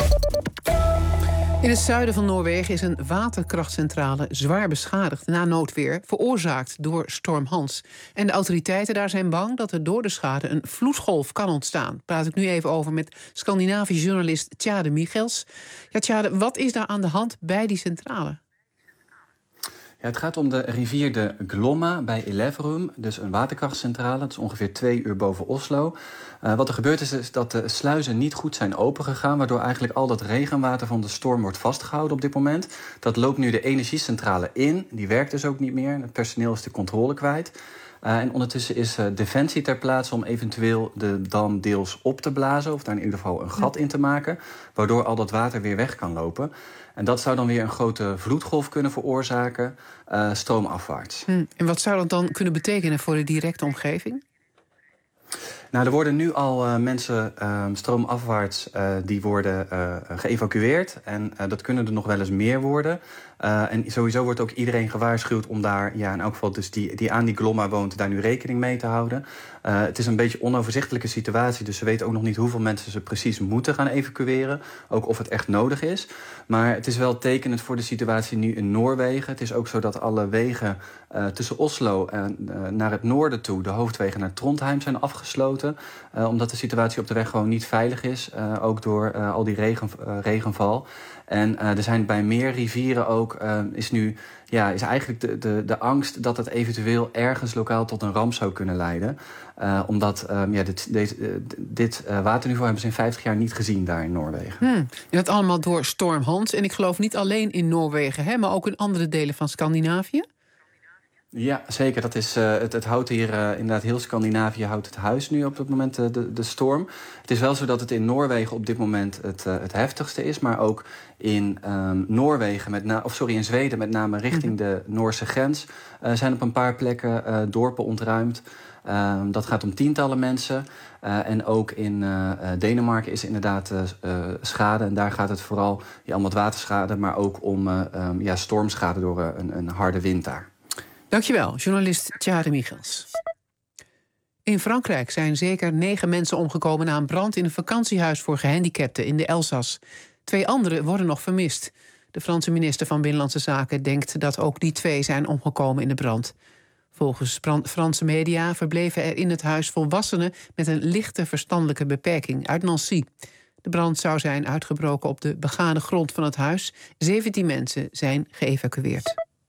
In het zuiden van Noorwegen is een waterkrachtcentrale zwaar beschadigd na noodweer, veroorzaakt door storm Hans. En de autoriteiten daar zijn bang dat er door de schade een vloedgolf kan ontstaan. Daar praat ik nu even over met Scandinavisch journalist Tjade Michels. Ja, Tjade, wat is daar aan de hand bij die centrale? Ja, het gaat om de rivier de Glomma bij Elverum, dus een waterkrachtcentrale. Dat is ongeveer twee uur boven Oslo. Uh, wat er gebeurd is, is dat de sluizen niet goed zijn opengegaan, waardoor eigenlijk al dat regenwater van de storm wordt vastgehouden op dit moment. Dat loopt nu de energiecentrale in, die werkt dus ook niet meer. Het personeel is de controle kwijt. Uh, en ondertussen is uh, Defensie ter plaatse om eventueel de dam deels op te blazen, of daar in ieder geval een gat in te maken, waardoor al dat water weer weg kan lopen. En dat zou dan weer een grote vloedgolf kunnen veroorzaken, uh, stroomafwaarts. Hm. En wat zou dat dan kunnen betekenen voor de directe omgeving? Nou, er worden nu al uh, mensen uh, stroomafwaarts uh, die worden uh, geëvacueerd. En uh, dat kunnen er nog wel eens meer worden. Uh, en sowieso wordt ook iedereen gewaarschuwd om daar, ja, in elk geval dus die, die aan die Glomma woont, daar nu rekening mee te houden. Uh, het is een beetje een onoverzichtelijke situatie, dus ze weten ook nog niet hoeveel mensen ze precies moeten gaan evacueren. Ook of het echt nodig is. Maar het is wel tekenend voor de situatie nu in Noorwegen. Het is ook zo dat alle wegen uh, tussen Oslo en uh, naar het noorden toe, de hoofdwegen naar Trondheim, zijn afgesloten. Uh, omdat de situatie op de weg gewoon niet veilig is. Uh, ook door uh, al die regen, uh, regenval. En uh, er zijn bij meer rivieren ook, uh, is nu, ja, is eigenlijk de, de, de angst dat het eventueel ergens lokaal tot een ramp zou kunnen leiden. Uh, omdat um, ja, dit, dit, uh, dit uh, waterniveau hebben ze in vijftig jaar niet gezien daar in Noorwegen. Hmm. En dat allemaal door storm Hans. En ik geloof niet alleen in Noorwegen, hè, maar ook in andere delen van Scandinavië. Ja, zeker. Dat is, uh, het, het houdt hier uh, inderdaad heel Scandinavië houdt het huis nu op dit moment, uh, de, de storm. Het is wel zo dat het in Noorwegen op dit moment het, uh, het heftigste is, maar ook in um, Noorwegen, met na, of sorry, in Zweden, met name richting de Noorse grens, uh, zijn op een paar plekken uh, dorpen ontruimd. Uh, dat gaat om tientallen mensen. Uh, en ook in uh, uh, Denemarken is inderdaad uh, uh, schade. En daar gaat het vooral ja, om wat waterschade, maar ook om uh, um, ja, stormschade door uh, een, een harde wind daar. Dankjewel, journalist Tjade Michels. In Frankrijk zijn zeker negen mensen omgekomen na een brand in een vakantiehuis voor gehandicapten in de Elzas. Twee anderen worden nog vermist. De Franse minister van Binnenlandse Zaken denkt dat ook die twee zijn omgekomen in de brand. Volgens Franse media verbleven er in het huis volwassenen met een lichte verstandelijke beperking uit Nancy. De brand zou zijn uitgebroken op de begane grond van het huis. zeventien mensen zijn geëvacueerd.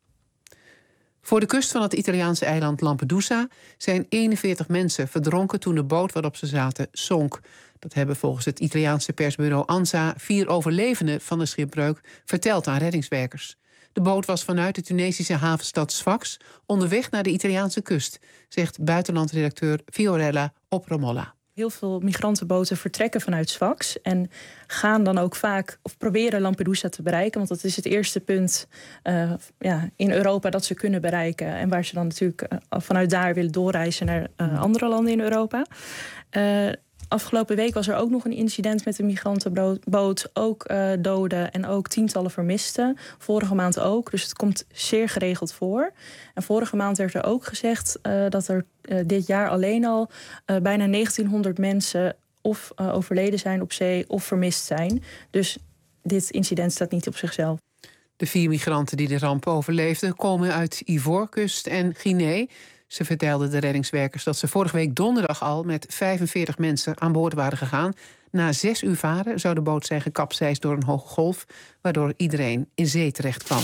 Voor de kust van het Italiaanse eiland Lampedusa zijn eenenveertig mensen verdronken toen de boot waarop ze zaten zonk. Dat hebben volgens het Italiaanse persbureau ANSA vier overlevenden van de schipbreuk verteld aan reddingswerkers. De boot was vanuit de Tunesische havenstad Sfax onderweg naar de Italiaanse kust, zegt buitenlandredacteur Fiorella Opromolla. Heel veel migrantenboten vertrekken vanuit Sfax en gaan dan ook vaak of proberen Lampedusa te bereiken. Want dat is het eerste punt uh, ja, in Europa dat ze kunnen bereiken. En waar ze dan natuurlijk uh, vanuit daar willen doorreizen naar uh, andere landen in Europa. Uh, Afgelopen week was er ook nog een incident met een migrantenboot. Ook uh, doden en ook tientallen vermisten. Vorige maand ook, dus het komt zeer geregeld voor. En vorige maand werd er ook gezegd uh, dat er uh, dit jaar alleen al uh, bijna negentienhonderd mensen of uh, overleden zijn op zee of vermist zijn. Dus dit incident staat niet op zichzelf. De vier migranten die de ramp overleefden komen uit Ivoorkust en Guinea. Ze vertelden de reddingswerkers dat ze vorige week donderdag al met vijfenveertig mensen aan boord waren gegaan. Na zes uur varen zou de boot zijn gekapseisd door een hoge golf, waardoor iedereen in zee terecht kwam.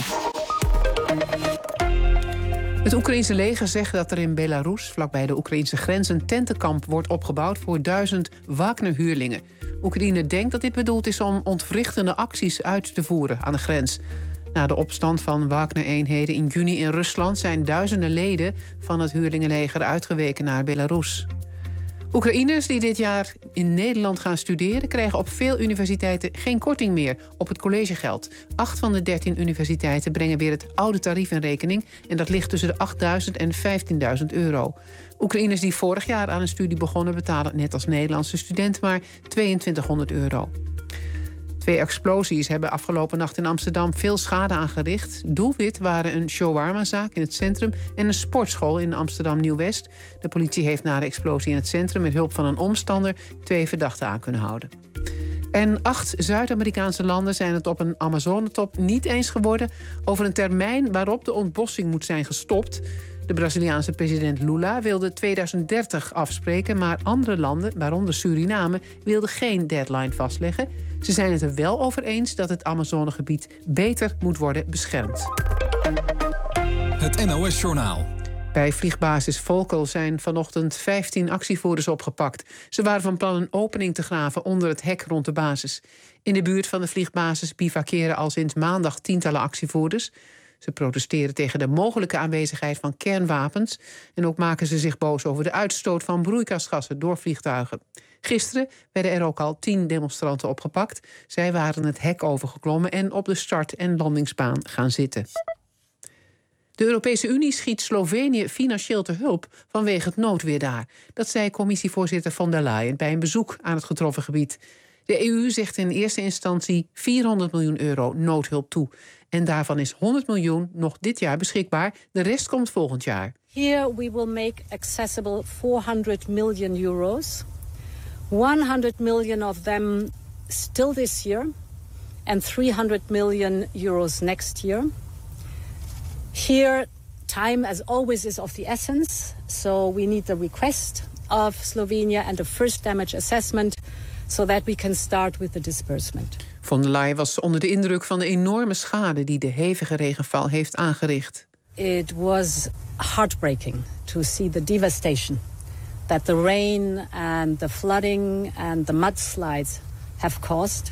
Het Oekraïense leger zegt dat er in Belarus, vlakbij de Oekraïnse grens, een tentenkamp wordt opgebouwd voor duizend Wagner-huurlingen. Oekraïne denkt dat dit bedoeld is om ontwrichtende acties uit te voeren aan de grens. Na de opstand van Wagner-eenheden in juni in Rusland zijn duizenden leden van het huurlingenleger uitgeweken naar Belarus. Oekraïners die dit jaar in Nederland gaan studeren krijgen op veel universiteiten geen korting meer op het collegegeld. Acht van de dertien universiteiten brengen weer het oude tarief in rekening en dat ligt tussen de achtduizend en vijftienduizend euro. Oekraïners die vorig jaar aan een studie begonnen betalen net als Nederlandse studenten maar tweeëntwintighonderd euro. Twee explosies hebben afgelopen nacht in Amsterdam veel schade aangericht. Doelwit waren een shawarmazaak in het centrum en een sportschool in Amsterdam Nieuw-West. De politie heeft na de explosie in het centrum met hulp van een omstander twee verdachten aan kunnen houden. En acht Zuid-Amerikaanse landen zijn het op een Amazonetop niet eens geworden over een termijn waarop de ontbossing moet zijn gestopt. De Braziliaanse president Lula wilde tweeduizend dertig afspreken, maar andere landen, waaronder Suriname, wilden geen deadline vastleggen. Ze zijn het er wel over eens dat het Amazonegebied beter moet worden beschermd. Het N O S-journaal. Bij vliegbasis Volkel zijn vanochtend vijftien actievoerders opgepakt. Ze waren van plan een opening te graven onder het hek rond de basis. In de buurt van de vliegbasis bivakeren al sinds maandag tientallen actievoerders. Ze protesteren tegen de mogelijke aanwezigheid van kernwapens. En ook maken ze zich boos over de uitstoot van broeikasgassen door vliegtuigen. Gisteren werden er ook al tien demonstranten opgepakt. Zij waren het hek overgeklommen en op de start- en landingsbaan gaan zitten. De Europese Unie schiet Slovenië financieel te hulp vanwege het noodweer daar. Dat zei commissievoorzitter von der Leyen bij een bezoek aan het getroffen gebied. De E U zegt in eerste instantie vierhonderd miljoen euro noodhulp toe. En daarvan is honderd miljoen nog dit jaar beschikbaar. De rest komt volgend jaar. Here we will make accessible four hundred million euros. one hundred million of them still this year. And three hundred million euros next year. Here, time as always is of the essence. So we need the request of Slovenia and the first damage assessment, so that we can start with the disbursement. Von der Leyen was onder de indruk van de enorme schade die de hevige regenval heeft aangericht. It was heartbreaking to see the devastation that the rain and the flooding and the mudslides have caused.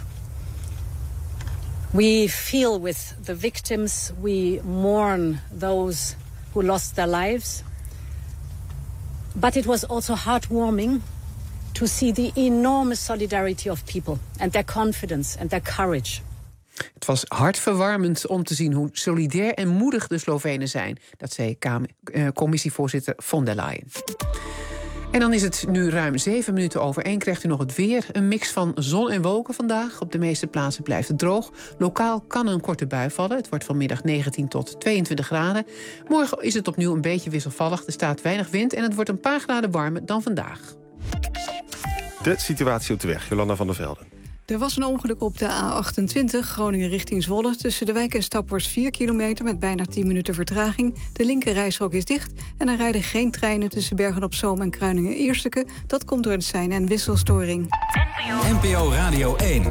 We feel with the victims, we mourn those who lost their lives. But it was also heartwarming to see the enormous solidarity of people and their confidence and their courage. Het was hartverwarmend om te zien hoe solidair en moedig de Slovenen zijn. Dat zei commissievoorzitter von der Leyen. En dan is het nu ruim zeven minuten over één. Krijgt u nog het weer. Een mix van zon en wolken vandaag. Op de meeste plaatsen blijft het droog. Lokaal kan een korte bui vallen. Het wordt vanmiddag negentien tot tweeëntwintig graden. Morgen is het opnieuw een beetje wisselvallig. Er staat weinig wind en het wordt een paar graden warmer dan vandaag. De situatie op de weg, Jolanda van der Velden. Er was een ongeluk op de A achtentwintig, Groningen richting Zwolle. Tussen de wijk en Staphorst vier kilometer met bijna tien minuten vertraging. De linker rijstrook is dicht en er rijden geen treinen tussen Bergen-op-Zoom en Kruiningen-Ierseke. Dat komt door een sein- en wisselstoring. N P O Radio één.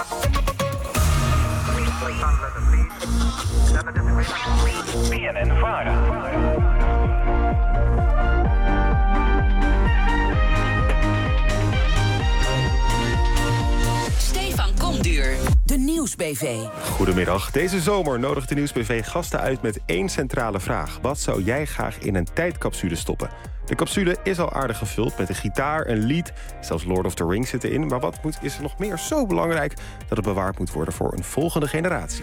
B N N-Vara. De Nieuwsbv. Goedemiddag. Deze zomer nodigt de Nieuwsbv gasten uit met één centrale vraag. Wat zou jij graag in een tijdcapsule stoppen? De capsule is al aardig gevuld met een gitaar, een lied, zelfs Lord of the Rings zit erin. Maar wat moet, is er nog meer zo belangrijk dat het bewaard moet worden voor een volgende generatie?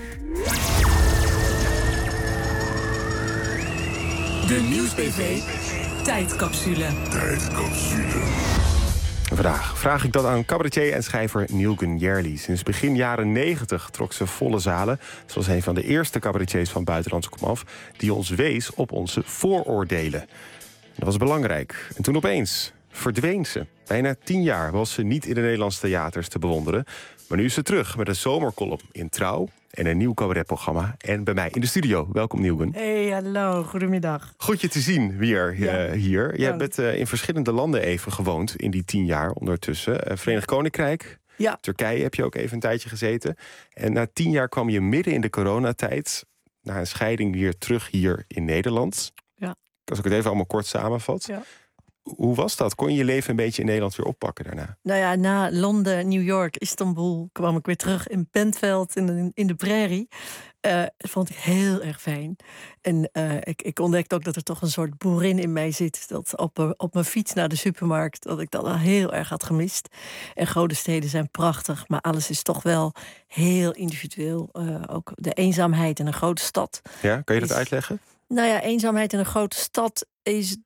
De Nieuwsbv. Tijdcapsule. Tijdcapsule. Vandaag vraag ik dat aan cabaretier en schrijver Neil Gunjerli. Sinds begin jaren negentig trok ze volle zalen. Ze was een van de eerste cabaretiers van buitenlandse komaf die ons wees op onze vooroordelen. Dat was belangrijk. En toen opeens verdween ze. Bijna tien jaar was ze niet in de Nederlandse theaters te bewonderen. Maar nu is ze terug met een zomercolumn in Trouw en een nieuw cabaretprogramma. En bij mij in de studio. Welkom, Nielgun. Hey, hallo. Goedemiddag. Goed je te zien weer ja. uh, hier. Jij ja. bent uh, in verschillende landen even gewoond in die tien jaar ondertussen. Uh, Verenigd Koninkrijk, ja. Turkije heb je ook even een tijdje gezeten. En na tien jaar kwam je midden in de coronatijd, na een scheiding, weer terug hier in Nederland. Ja. Als ik het even allemaal kort samenvat. Ja. Hoe was dat? Kon je je leven een beetje in Nederland weer oppakken daarna? Nou ja, na Londen, New York, Istanbul kwam ik weer terug in Bentveld in de, in de prairie. Uh, dat vond ik heel erg fijn. En uh, ik, ik ontdekte ook dat er toch een soort boerin in mij zit. Dat op, op mijn fiets naar de supermarkt, dat ik dat al heel erg had gemist. En grote steden zijn prachtig, maar alles is toch wel heel individueel. Uh, ook de eenzaamheid in een grote stad. Ja, kan je dat is, uitleggen? Nou ja, eenzaamheid in een grote stad is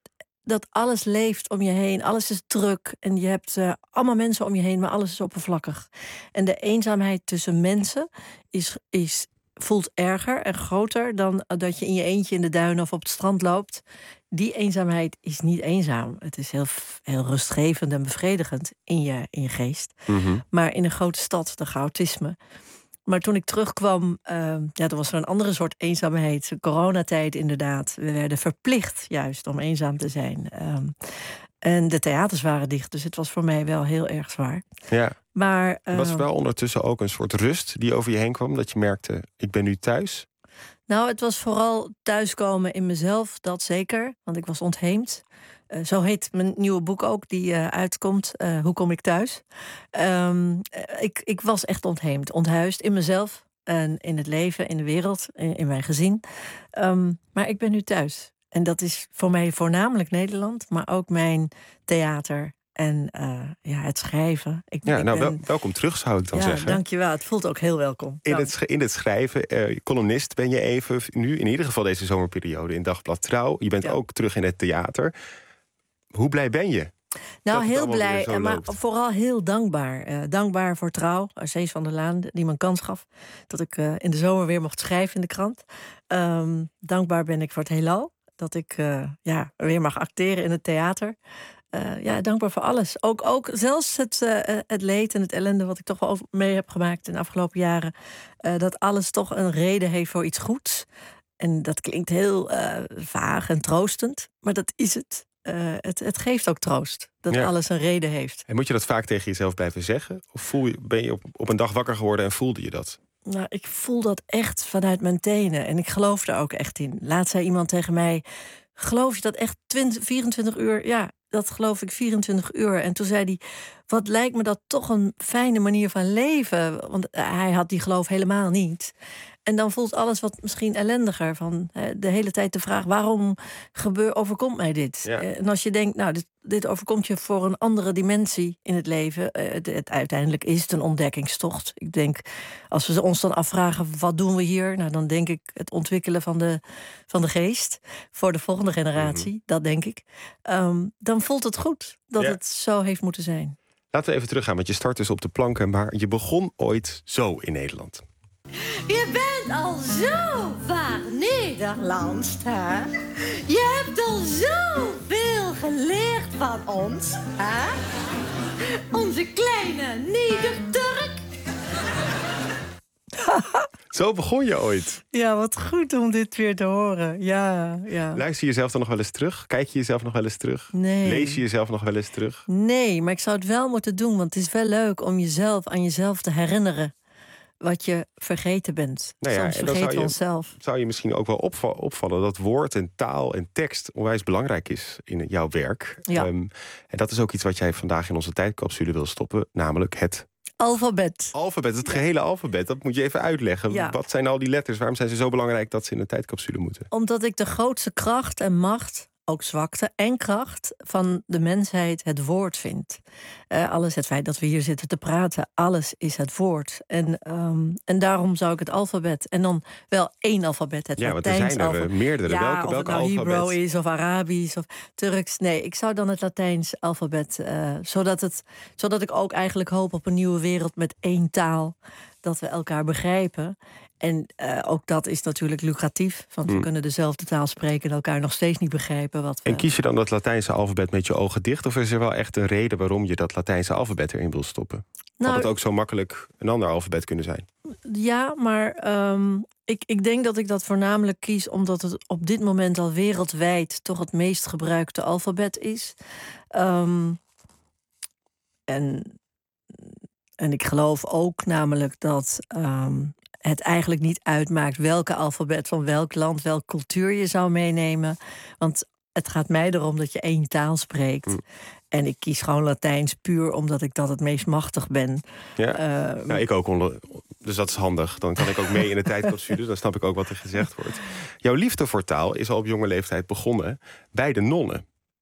dat alles leeft om je heen. Alles is druk en je hebt uh, allemaal mensen om je heen, maar alles is oppervlakkig. En de eenzaamheid tussen mensen is, is, voelt erger en groter dan dat je in je eentje in de duinen of op het strand loopt. Die eenzaamheid is niet eenzaam. Het is heel, heel rustgevend en bevredigend in je, in je geest. Mm-hmm. Maar in een grote stad, de autisme. Maar toen ik terugkwam, uh, ja, er was er een andere soort eenzaamheid. Coronatijd inderdaad. We werden verplicht juist om eenzaam te zijn. Um, en de theaters waren dicht, dus het was voor mij wel heel erg zwaar. Ja. Maar uh, was er wel ondertussen ook een soort rust die over je heen kwam? Dat je merkte, ik ben nu thuis? Nou, het was vooral thuiskomen in mezelf, dat zeker. Want ik was ontheemd. Uh, zo heet mijn nieuwe boek ook, die uh, uitkomt. Uh, Hoe kom ik thuis? Um, uh, ik, ik was echt ontheemd, onthuisd in mezelf. En in het leven, in de wereld, in, in mijn gezin. Um, maar ik ben nu thuis. En dat is voor mij voornamelijk Nederland. Maar ook mijn theater en uh, ja, het schrijven. Ik, ja, ik nou, ben... wel, welkom terug zou ik dan ja, zeggen. Dankjewel, het voelt ook heel welkom. In het, in het schrijven, uh, columnist ben je even nu, in ieder geval deze zomerperiode, in Dagblad Trouw. Je bent ja. ook terug in het theater. Hoe blij ben je? Nou, heel blij, maar loopt. Vooral heel dankbaar. Uh, dankbaar voor Trouw, Cees van der Laan, die me een kans gaf dat ik uh, in de zomer weer mocht schrijven in de krant. Um, dankbaar ben ik voor het heelal, dat ik uh, ja, weer mag acteren in het theater. Uh, ja, dankbaar voor alles. Ook, ook zelfs het, uh, het leed en het ellende wat ik toch wel mee heb gemaakt in de afgelopen jaren. Uh, dat alles toch een reden heeft voor iets goeds. En dat klinkt heel uh, vaag en troostend, maar dat is het. Uh, het, het geeft ook troost, dat ja. alles een reden heeft. En moet je dat vaak tegen jezelf blijven zeggen? Of voel je, ben je op, op een dag wakker geworden en voelde je dat? Nou, ik voel dat echt vanuit mijn tenen. En ik geloof er ook echt in. Laatst zei iemand tegen mij, geloof je dat echt twintig, vierentwintig uur? Ja, dat geloof ik vierentwintig uur. En toen zei hij, wat lijkt me dat toch een fijne manier van leven. Want hij had die geloof helemaal niet. En dan voelt alles wat misschien ellendiger. Van de hele tijd de vraag, waarom gebeur, overkomt mij dit? Ja. En als je denkt, nou, dit, dit overkomt je voor een andere dimensie in het leven. Het, het, uiteindelijk is het een ontdekkingstocht. Ik denk, als we ons dan afvragen, wat doen we hier? Nou, dan denk ik het ontwikkelen van de, van de geest voor de volgende generatie. Mm-hmm. Dat denk ik. Um, dan voelt het goed dat ja. het zo heeft moeten zijn. Laten we even teruggaan, want je start dus op de planken. Maar je begon ooit zo in Nederland. Je bent al zo vaak Nederlands, hè? Je hebt al zoveel geleerd van ons, hè? Onze kleine Neder-Turk. Zo begon je ooit. Ja, wat goed om dit weer te horen. Ja, ja. Luister je jezelf dan nog wel eens terug? Kijk je jezelf nog wel eens terug? Nee. Lees je jezelf nog wel eens terug? Nee, maar ik zou het wel moeten doen. Want het is wel leuk om jezelf aan jezelf te herinneren wat je vergeten bent. Nou ja, Soms vergeten we onszelf. Zou je misschien ook wel opvallen dat woord en taal en tekst onwijs belangrijk is in jouw werk. Ja. Um, en dat is ook iets wat jij vandaag in onze tijdcapsule wil stoppen, namelijk het alfabet. Alfabet, het gehele alfabet. Dat moet je even uitleggen. Ja. Wat zijn al die letters? Waarom zijn ze zo belangrijk dat ze in een tijdcapsule moeten? Omdat ik de grootste kracht en macht, ook zwakte en kracht van de mensheid het woord vind. Uh, alles, het feit dat we hier zitten te praten, alles is het woord. En, um, en daarom zou ik het alfabet, en dan wel één alfabet, het ja, Latijns alfabet. Ja, want er zijn er meerdere. Ja, welke of welke het nou alfabet? Hebrew is, of Arabisch, of Turks. Nee, ik zou dan het Latijns alfabet, uh, zodat, het, zodat ik ook eigenlijk hoop op een nieuwe wereld met één taal, dat we elkaar begrijpen. En uh, ook dat is natuurlijk lucratief. Want we hmm. kunnen dezelfde taal spreken en elkaar nog steeds niet begrijpen. Wat we... En kies je dan dat Latijnse alfabet met je ogen dicht? Of is er wel echt een reden waarom je dat Latijnse alfabet erin wil stoppen? Nou, had het ook zo makkelijk een ander alfabet kunnen zijn? Ja, maar um, ik, ik denk dat ik dat voornamelijk kies omdat het op dit moment al wereldwijd toch het meest gebruikte alfabet is. Um, en, en ik geloof ook namelijk dat Um, het eigenlijk niet uitmaakt welke alfabet van welk land, welke cultuur je zou meenemen. Want het gaat mij erom dat je één taal spreekt. Mm. En ik kies gewoon Latijns puur omdat ik dat het meest machtig ben. Ja, uh, nou, ik ook. Onder, dus dat is handig. Dan kan ik ook mee in de tijdcapsule. Dan snap ik ook wat er gezegd wordt. Jouw liefde voor taal is al op jonge leeftijd begonnen bij de nonnen.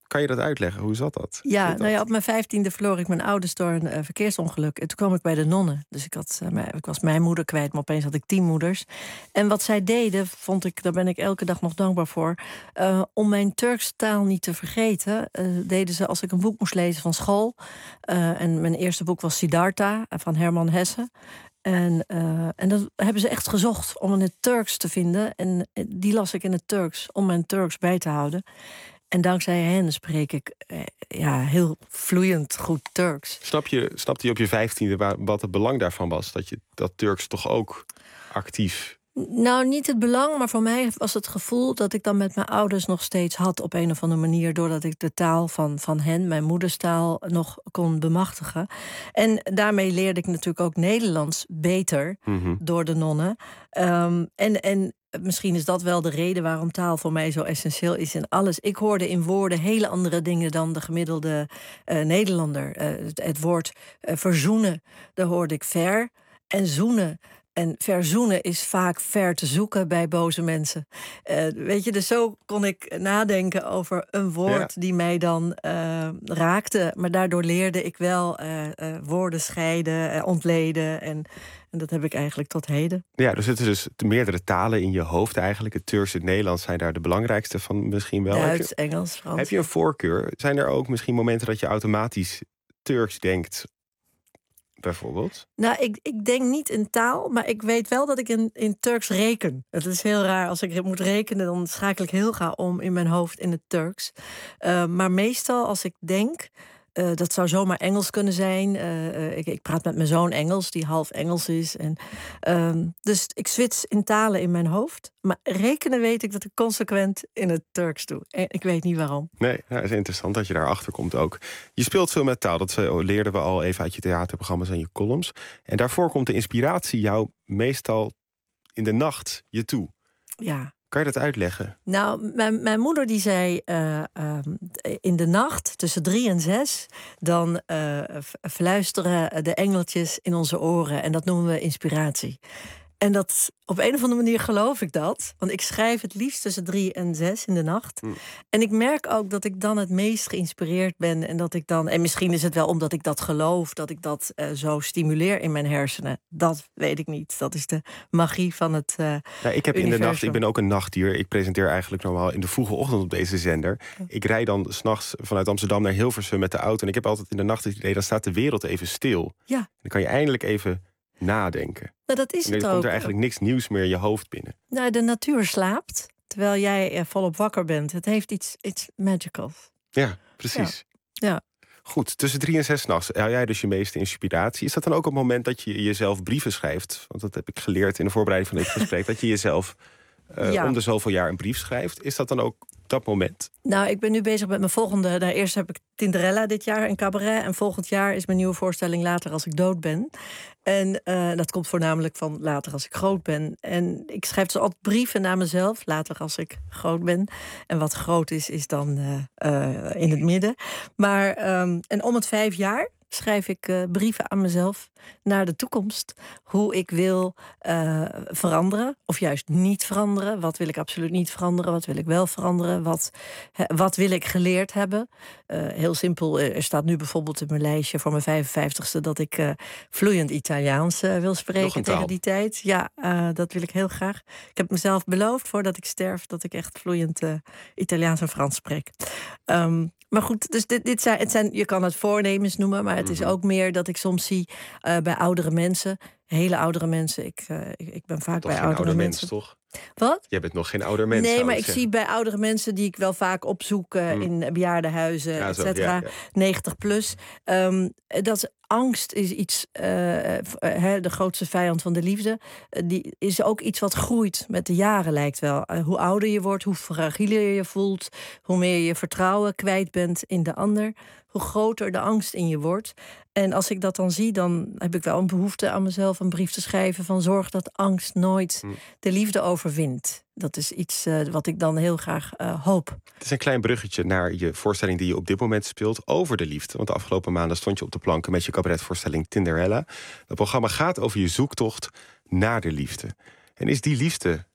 Kan je dat uitleggen? Hoe zat dat? Ja, nou ja, op mijn vijftiende verloor ik mijn ouders door een uh, verkeersongeluk. En toen kwam ik bij de nonnen. Dus ik, had, uh, mijn, ik was mijn moeder kwijt, maar opeens had ik tien moeders. En wat zij deden, vond ik, daar ben ik elke dag nog dankbaar voor. Uh, om mijn Turkse taal niet te vergeten, uh, deden ze als ik een boek moest lezen van school. Uh, en mijn eerste boek was Siddhartha van Herman Hesse. En, uh, en dat hebben ze echt gezocht om in het Turks te vinden. En die las ik in het Turks om mijn Turks bij te houden. En dankzij hen spreek ik eh, ja, heel vloeiend goed Turks. Snap je, snapte je op je vijftiende wat het belang daarvan was? Dat je dat Turks toch ook actief... Nou, niet het belang, maar voor mij was het gevoel dat ik dan met mijn ouders nog steeds had op een of andere manier, doordat ik de taal van, van hen, mijn moederstaal, nog kon bemachtigen. En daarmee leerde ik natuurlijk ook Nederlands beter mm-hmm. door de nonnen. Um, en, en misschien is dat wel de reden waarom taal voor mij zo essentieel is in alles. Ik hoorde in woorden hele andere dingen dan de gemiddelde uh, Nederlander. Uh, het, het woord uh, verzoenen, daar hoorde ik ver. En zoenen. En verzoenen is vaak ver te zoeken bij boze mensen. Uh, weet je, dus zo kon ik nadenken over een woord ja. die mij dan uh, raakte. Maar daardoor leerde ik wel uh, uh, woorden scheiden, uh, ontleden. En, en dat heb ik eigenlijk tot heden. Ja, er zitten dus meerdere talen in je hoofd eigenlijk. Het Turks en het Nederlands zijn daar de belangrijkste van misschien wel. Duits, Engels, Frans. Heb je een voorkeur? Zijn er ook misschien momenten dat je automatisch Turks denkt, bijvoorbeeld? Nou, ik, ik denk niet in taal, maar ik weet wel dat ik in, in Turks reken. Het is heel raar. Als ik moet rekenen, dan schakel ik heel gauw om in mijn hoofd in het Turks. Uh, maar meestal als ik denk, Uh, dat zou zomaar Engels kunnen zijn. Uh, uh, ik, ik praat met mijn zoon Engels, die half Engels is. En, uh, dus ik switch in talen in mijn hoofd. Maar rekenen weet ik dat ik consequent in het Turks doe. En ik weet niet waarom. Nee, nou, het is interessant dat je daarachter komt ook. Je speelt veel met taal. Dat leerden we al even uit je theaterprogramma's en je columns. En daarvoor komt de inspiratie jou meestal in de nacht je toe. Ja. Kan je dat uitleggen? Nou, mijn, mijn moeder die zei uh, uh, in de nacht tussen drie en zes, dan uh, fluisteren de engeltjes in onze oren. En dat noemen we inspiratie. En dat, op een of andere manier geloof ik dat. Want ik schrijf het liefst tussen drie en zes in de nacht. Mm. En ik merk ook dat ik dan het meest geïnspireerd ben. En dat ik dan, en misschien is het wel omdat ik dat geloof, dat ik dat uh, zo stimuleer in mijn hersenen. Dat weet ik niet. Dat is de magie van het uh, ja, ik heb universum. In de nacht, ik ben ook een nachtdier. Ik presenteer eigenlijk normaal in de vroege ochtend op deze zender. Ja. Ik rijd dan 's nachts vanuit Amsterdam naar Hilversum met de auto. En ik heb altijd in de nacht het idee, dan staat de wereld even stil. Ja. Dan kan je eindelijk even nadenken. Nou, dat is en het dan ook. komt er eigenlijk niks nieuws meer in je hoofd binnen. Nou, de natuur slaapt, terwijl jij volop wakker bent. Het heeft iets, iets magicals. Ja, precies. Ja. ja. Goed, tussen drie en zes 's nachts haal jij dus je meeste inspiratie. Is dat dan ook op het moment dat je jezelf brieven schrijft? Want dat heb ik geleerd in de voorbereiding van dit gesprek. Dat je jezelf uh, ja. om de zoveel jaar een brief schrijft. Is dat dan ook dat moment? Nou, ik ben nu bezig met mijn volgende. Nou, eerst heb ik Tinderella dit jaar in cabaret. En volgend jaar is mijn nieuwe voorstelling Later als ik dood ben. En uh, dat komt voornamelijk van Later als ik groot ben. En ik schrijf dus altijd brieven naar mezelf. Later als ik groot ben. En wat groot is, is dan uh, uh, in het midden. Maar, um, en om het vijf jaar schrijf ik uh, brieven aan mezelf naar de toekomst. Hoe ik wil uh, veranderen, of juist niet veranderen. Wat wil ik absoluut niet veranderen? Wat wil ik wel veranderen? Wat, he, wat wil ik geleerd hebben? Uh, heel simpel, er staat nu bijvoorbeeld in mijn lijstje voor mijn vijfenvijftigste... dat ik uh, vloeiend Italiaans uh, wil spreken tegen die tijd. Ja, uh, dat wil ik heel graag. Ik heb mezelf beloofd, voordat ik sterf, dat ik echt vloeiend uh, Italiaans en Frans spreek. Um, Maar goed, dus dit, dit zijn, het zijn, je kan het voornemens noemen, maar het is ook meer dat ik soms zie uh, bij oudere mensen, hele oudere mensen. Ik, uh, ik, ik ben vaak toch bij geen oudere ouder mensen. Mens, toch? Wat? Jij bent nog geen ouder mens. Nee, maar ik zeggen. zie bij oudere mensen die ik wel vaak opzoek uh, hmm. in bejaardenhuizen, ja, et cetera, ja, ja. negentig plus. Um, dat angst is iets, uh, uh, de grootste vijand van de liefde. Uh, die is ook iets wat groeit met de jaren, lijkt wel. Uh, hoe ouder je wordt, hoe fragieler je je voelt, hoe meer je vertrouwen kwijt bent in de ander, hoe groter de angst in je wordt. En als ik dat dan zie, dan heb ik wel een behoefte aan mezelf een brief te schrijven van zorg dat angst nooit hmm. de liefde overwint. Dat is iets uh, wat ik dan heel graag uh, hoop. Het is een klein bruggetje naar je voorstelling die je op dit moment speelt over de liefde. Want de afgelopen maanden stond je op de planken met je cabaretvoorstelling Tinderella. Het programma gaat over je zoektocht naar de liefde. En is die liefde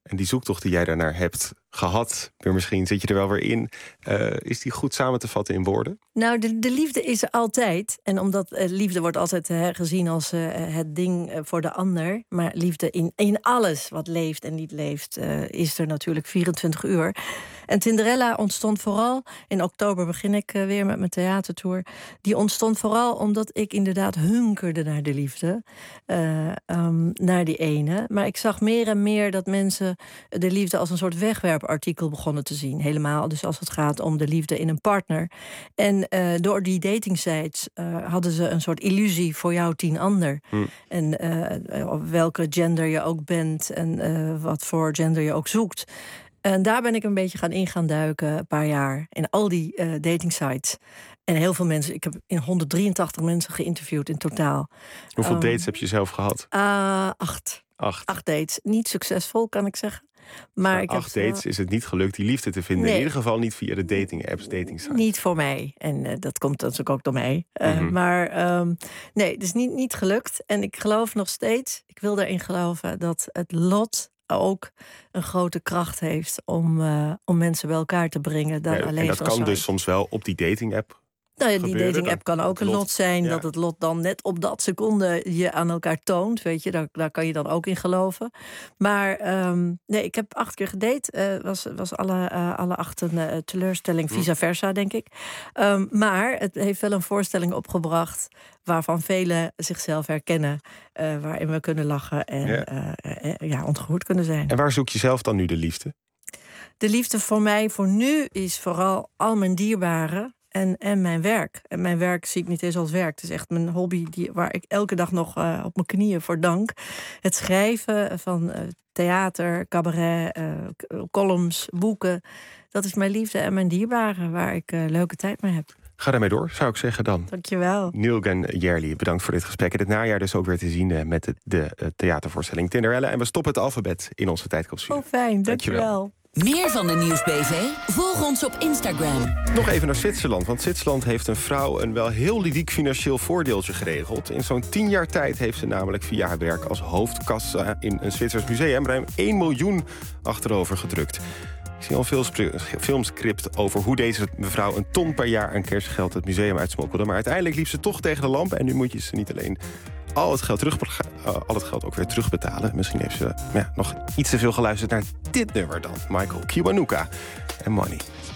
En die zoektocht die jij daarnaar hebt gehad, weer misschien zit je er wel weer in. Uh, is die goed samen te vatten in woorden? Nou, de, de liefde is er altijd. En omdat uh, liefde wordt altijd uh, gezien als uh, het ding uh, voor de ander. Maar liefde in, in alles wat leeft en niet leeft, uh, is er natuurlijk vierentwintig uur. En Tinderella ontstond vooral, in oktober begin ik uh, weer met mijn theatertour. Die ontstond vooral omdat ik inderdaad hunkerde naar de liefde. Uh, um, naar die ene. Maar ik zag meer en meer dat mensen de liefde als een soort wegwerpartikel begonnen te zien. Helemaal dus als het gaat om de liefde in een partner. En uh, door die datingsites uh, hadden ze een soort illusie voor jou tien ander. Hmm. En uh, welke gender je ook bent en uh, wat voor gender je ook zoekt. En daar ben ik een beetje gaan in gaan duiken, een paar jaar. In al die uh, datingsites. En heel veel mensen, ik heb in honderddrieëntachtig mensen geïnterviewd in totaal. Hoeveel um, dates heb je zelf gehad? Uh, acht. Acht. Acht dates. Niet succesvol, kan ik zeggen. Maar Na ik acht heb, dates uh, is het niet gelukt die liefde te vinden. Nee. In ieder geval niet via de dating apps, dating sites. Niet voor mij. En uh, dat komt natuurlijk ook door mij. Uh, Mm-hmm. Maar um, nee, het is niet, niet gelukt. En ik geloof nog steeds, ik wil erin geloven, dat het lot ook een grote kracht heeft om, uh, om mensen bij elkaar te brengen. Dan Ja, alleen en dat zo'n kan site. dus soms wel op die dating app. Nou ja, die gebeuren, dating app dat kan ook het een lot- lot zijn. ja. Dat het lot dan net op dat seconde je aan elkaar toont. Weet je, daar, daar kan je dan ook in geloven. Maar um, nee, ik heb acht keer gedate. Uh, was, was alle, uh, alle acht een uh, teleurstelling, vice versa, denk ik. Um, maar het heeft wel een voorstelling opgebracht waarvan velen zichzelf herkennen. Uh, waarin we kunnen lachen en Ja. uh, uh, ja, ontroerd kunnen zijn. En waar zoek je zelf dan nu de liefde? De liefde voor mij voor nu is vooral al mijn dierbaren. En, en mijn werk. En mijn werk zie ik niet eens als werk. Het is echt mijn hobby die, waar ik elke dag nog uh, op mijn knieën voor dank. Het schrijven van uh, theater, cabaret, uh, columns, boeken. Dat is mijn liefde en mijn dierbaren waar ik uh, leuke tijd mee heb. Ga daarmee door, zou ik zeggen dan. Dankjewel. Nilgan Jerli, bedankt voor dit gesprek. En het najaar dus ook weer te zien uh, met de, de uh, theatervoorstelling Tinderella. En we stoppen het alfabet in onze tijdcapsule. Oh fijn, dankjewel. dankjewel. Meer van de Nieuwsbv? Volg ons op Instagram. Nog even naar Zwitserland, want Zwitserland heeft een vrouw een wel heel ludiek financieel voordeeltje geregeld. In zo'n tien jaar tijd heeft ze namelijk via haar werk als hoofdkassa in een Zwitsers museum ruim één miljoen achterover gedrukt. Ik zie al veel filmscript over hoe deze mevrouw een ton per jaar aan kerstgeld het museum uitsmokkelde. Maar uiteindelijk liep ze toch tegen de lamp en nu moet je ze niet alleen al het geld, terug, uh, al het geld ook weer terugbetalen. Misschien heeft ze ja, nog iets te veel geluisterd naar dit nummer dan. Michael Kiwanuka en Money.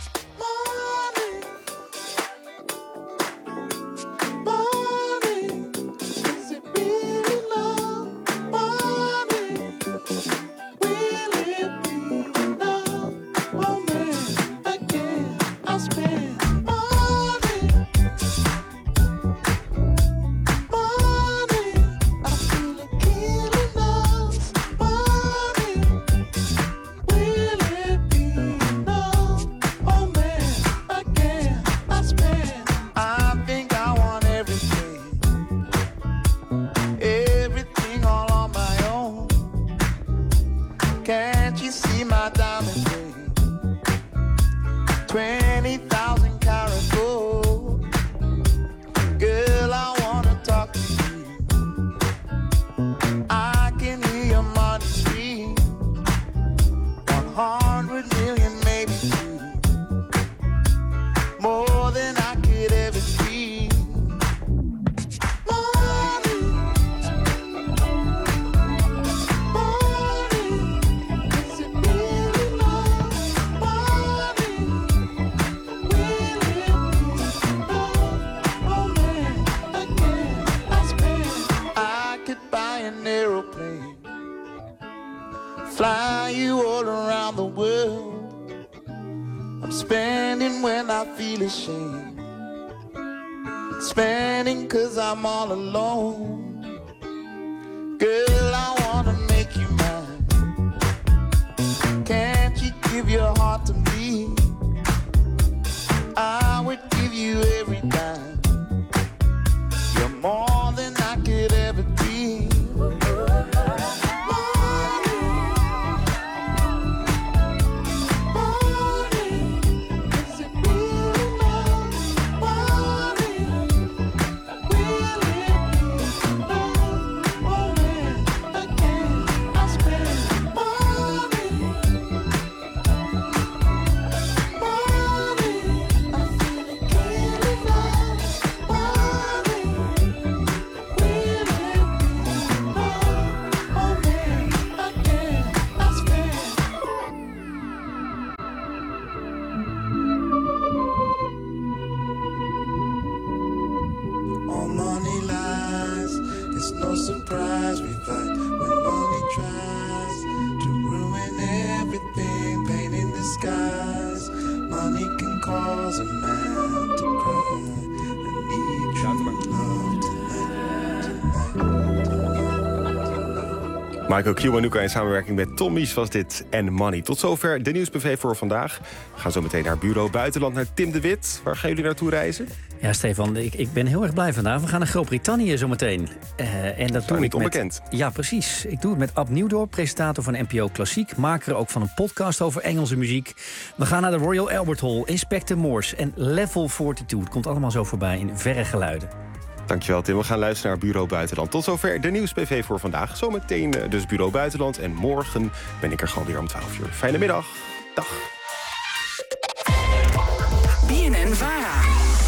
Fly you all around the world. I'm spending when I feel ashamed. Spending cause I'm all alone. Girl, I wanna make you mine. Can't you give your heart to me? I would give you every dime. You're more than I could ever dream. It's no surprise we fight when money tries to ruin everything, pain in disguise. Money can cause a man to cry. I need your love tonight. Michael Kiwanuka in samenwerking met Tom Mies was dit en Money. Tot zover de Nieuws B V voor vandaag. We gaan zo meteen naar Bureau Buitenland, naar Tim de Wit. Waar gaan jullie naartoe reizen? Ja, Stefan, ik, ik ben heel erg blij vandaag. We gaan naar Groot-Brittannië zometeen. Uh, en dat doe niet ik onbekend. Met, ja, precies. Ik doe het met Ab Nieuwdorp, presentator van N P O Klassiek. Maker ook van een podcast over Engelse muziek. We gaan naar de Royal Albert Hall, Inspector Morse en Level tweeënveertig. Het komt allemaal zo voorbij in verre geluiden. Dankjewel, Tim. We gaan luisteren naar Bureau Buitenland. Tot zover de Nieuws B V voor vandaag. Zometeen dus Bureau Buitenland. En morgen ben ik er gewoon weer om twaalf uur. Fijne middag. Dag. B N N Vara.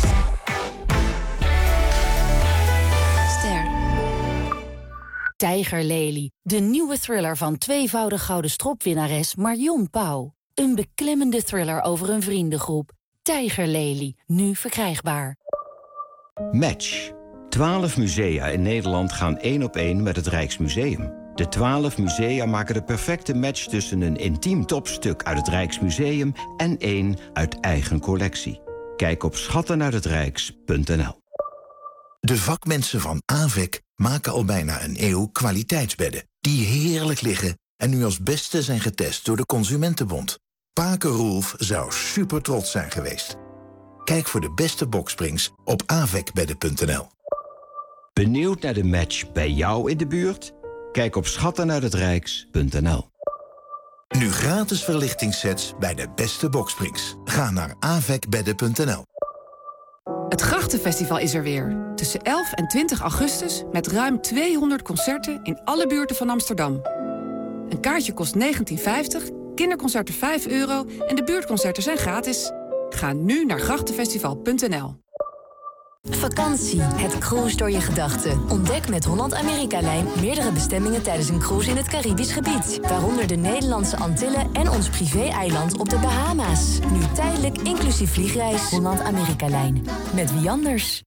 Ster. Tijgerlelie. De nieuwe thriller van tweevoudig gouden stropwinnares Marion Pauw. Een beklemmende thriller over een vriendengroep. Tijgerlelie. Nu verkrijgbaar. Match. Twaalf musea in Nederland gaan één op één met het Rijksmuseum. De twaalf musea maken de perfecte match tussen een intiem topstuk uit het Rijksmuseum en één uit eigen collectie. Kijk op schatten uit het rijks punt n l. De vakmensen van Avec maken al bijna een eeuw kwaliteitsbedden die heerlijk liggen en nu als beste zijn getest door de Consumentenbond. Pake Roelf zou super trots zijn geweest. Kijk voor de beste boksprings op avecbedden punt n l. Benieuwd naar de match bij jou in de buurt? Kijk op schatten uit het rijks punt n l. Nu gratis verlichtingssets bij de beste boksprings. Ga naar avecbedden punt n l. Het Grachtenfestival is er weer. Tussen elf en twintig augustus met ruim tweehonderd concerten in alle buurten van Amsterdam. Een kaartje kost negentien vijftig, kinderconcerten vijf euro en de buurtconcerten zijn gratis. Ga nu naar grachtenfestival punt n l. Vakantie, het cruise door je gedachten. Ontdek met Holland-Amerika-lijn meerdere bestemmingen tijdens een cruise in het Caribisch gebied. Waaronder de Nederlandse Antillen en ons privé-eiland op de Bahama's. Nu tijdelijk inclusief vliegreis. Holland-Amerika-lijn. Met wie anders?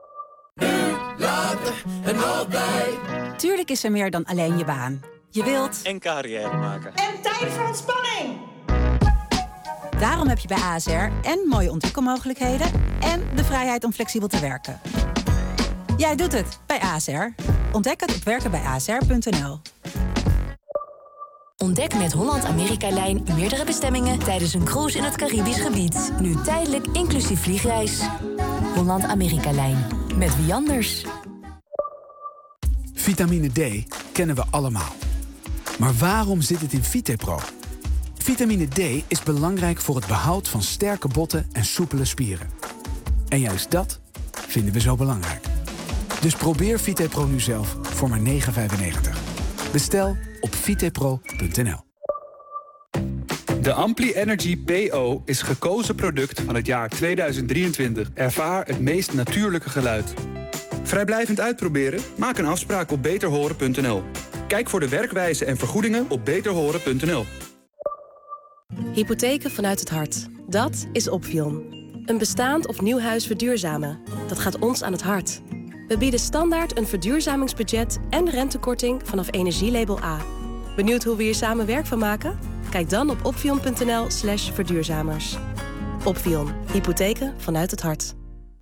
Later en altijd. Tuurlijk is er meer dan alleen je baan. Je wilt... En carrière maken. En tijd voor ontspanning. Daarom heb je bij A S R en mooie ontwikkelmogelijkheden en de vrijheid om flexibel te werken. Jij doet het bij A S R. Ontdek het op werken bij a s r punt n l. Ontdek met Holland-Amerika-lijn meerdere bestemmingen tijdens een cruise in het Caribisch gebied. Nu tijdelijk inclusief vliegreis. Holland-Amerika-lijn. Met wie anders? Vitamine D kennen we allemaal. Maar waarom zit het in Vitepro? Vitamine D is belangrijk voor het behoud van sterke botten en soepele spieren. En juist dat vinden we zo belangrijk. Dus probeer Vitepro nu zelf voor maar negen vijfennegentig. Bestel op vitepro punt n l. De Ampli Energy P O is gekozen product van het jaar tweeduizend drieëntwintig. Ervaar het meest natuurlijke geluid. Vrijblijvend uitproberen? Maak een afspraak op beter horen punt n l. Kijk voor de werkwijze en vergoedingen op beter horen punt n l. Hypotheken vanuit het hart. Dat is Opvion. Een bestaand of nieuw huis verduurzamen. Dat gaat ons aan het hart. We bieden standaard een verduurzamingsbudget en rentekorting vanaf Energielabel A. Benieuwd hoe we hier samen werk van maken? Kijk dan op opvion punt n l slash verduurzamers. Opvion. Hypotheken vanuit het hart.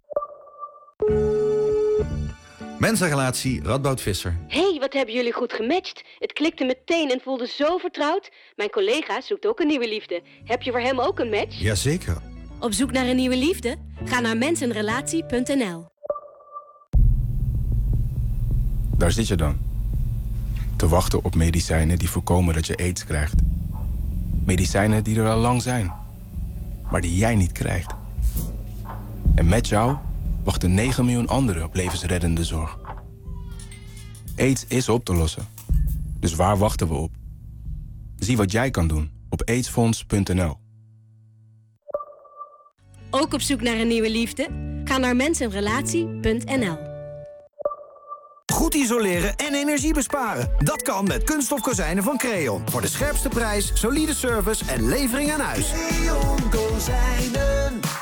Mensenrelatie Radboud Visser. Hé, hey, wat hebben jullie goed gematcht. Het klikte meteen en voelde zo vertrouwd. Mijn collega zoekt ook een nieuwe liefde. Heb je voor hem ook een match? Jazeker. Op zoek naar een nieuwe liefde? Ga naar mensenrelatie punt n l. Daar zit je dan. Te wachten op medicijnen die voorkomen dat je aids krijgt. Medicijnen die er al lang zijn. Maar die jij niet krijgt. En met jou wachten negen miljoen anderen op levensreddende zorg. AIDS is op te lossen. Dus waar wachten we op? Zie wat jij kan doen op aidsfonds punt n l. Ook op zoek naar een nieuwe liefde? Ga naar mensenrelatie punt n l. Goed isoleren en energie besparen. Dat kan met kunststof kozijnen van Creon. Voor de scherpste prijs, solide service en levering aan huis. Creon Kozijnen.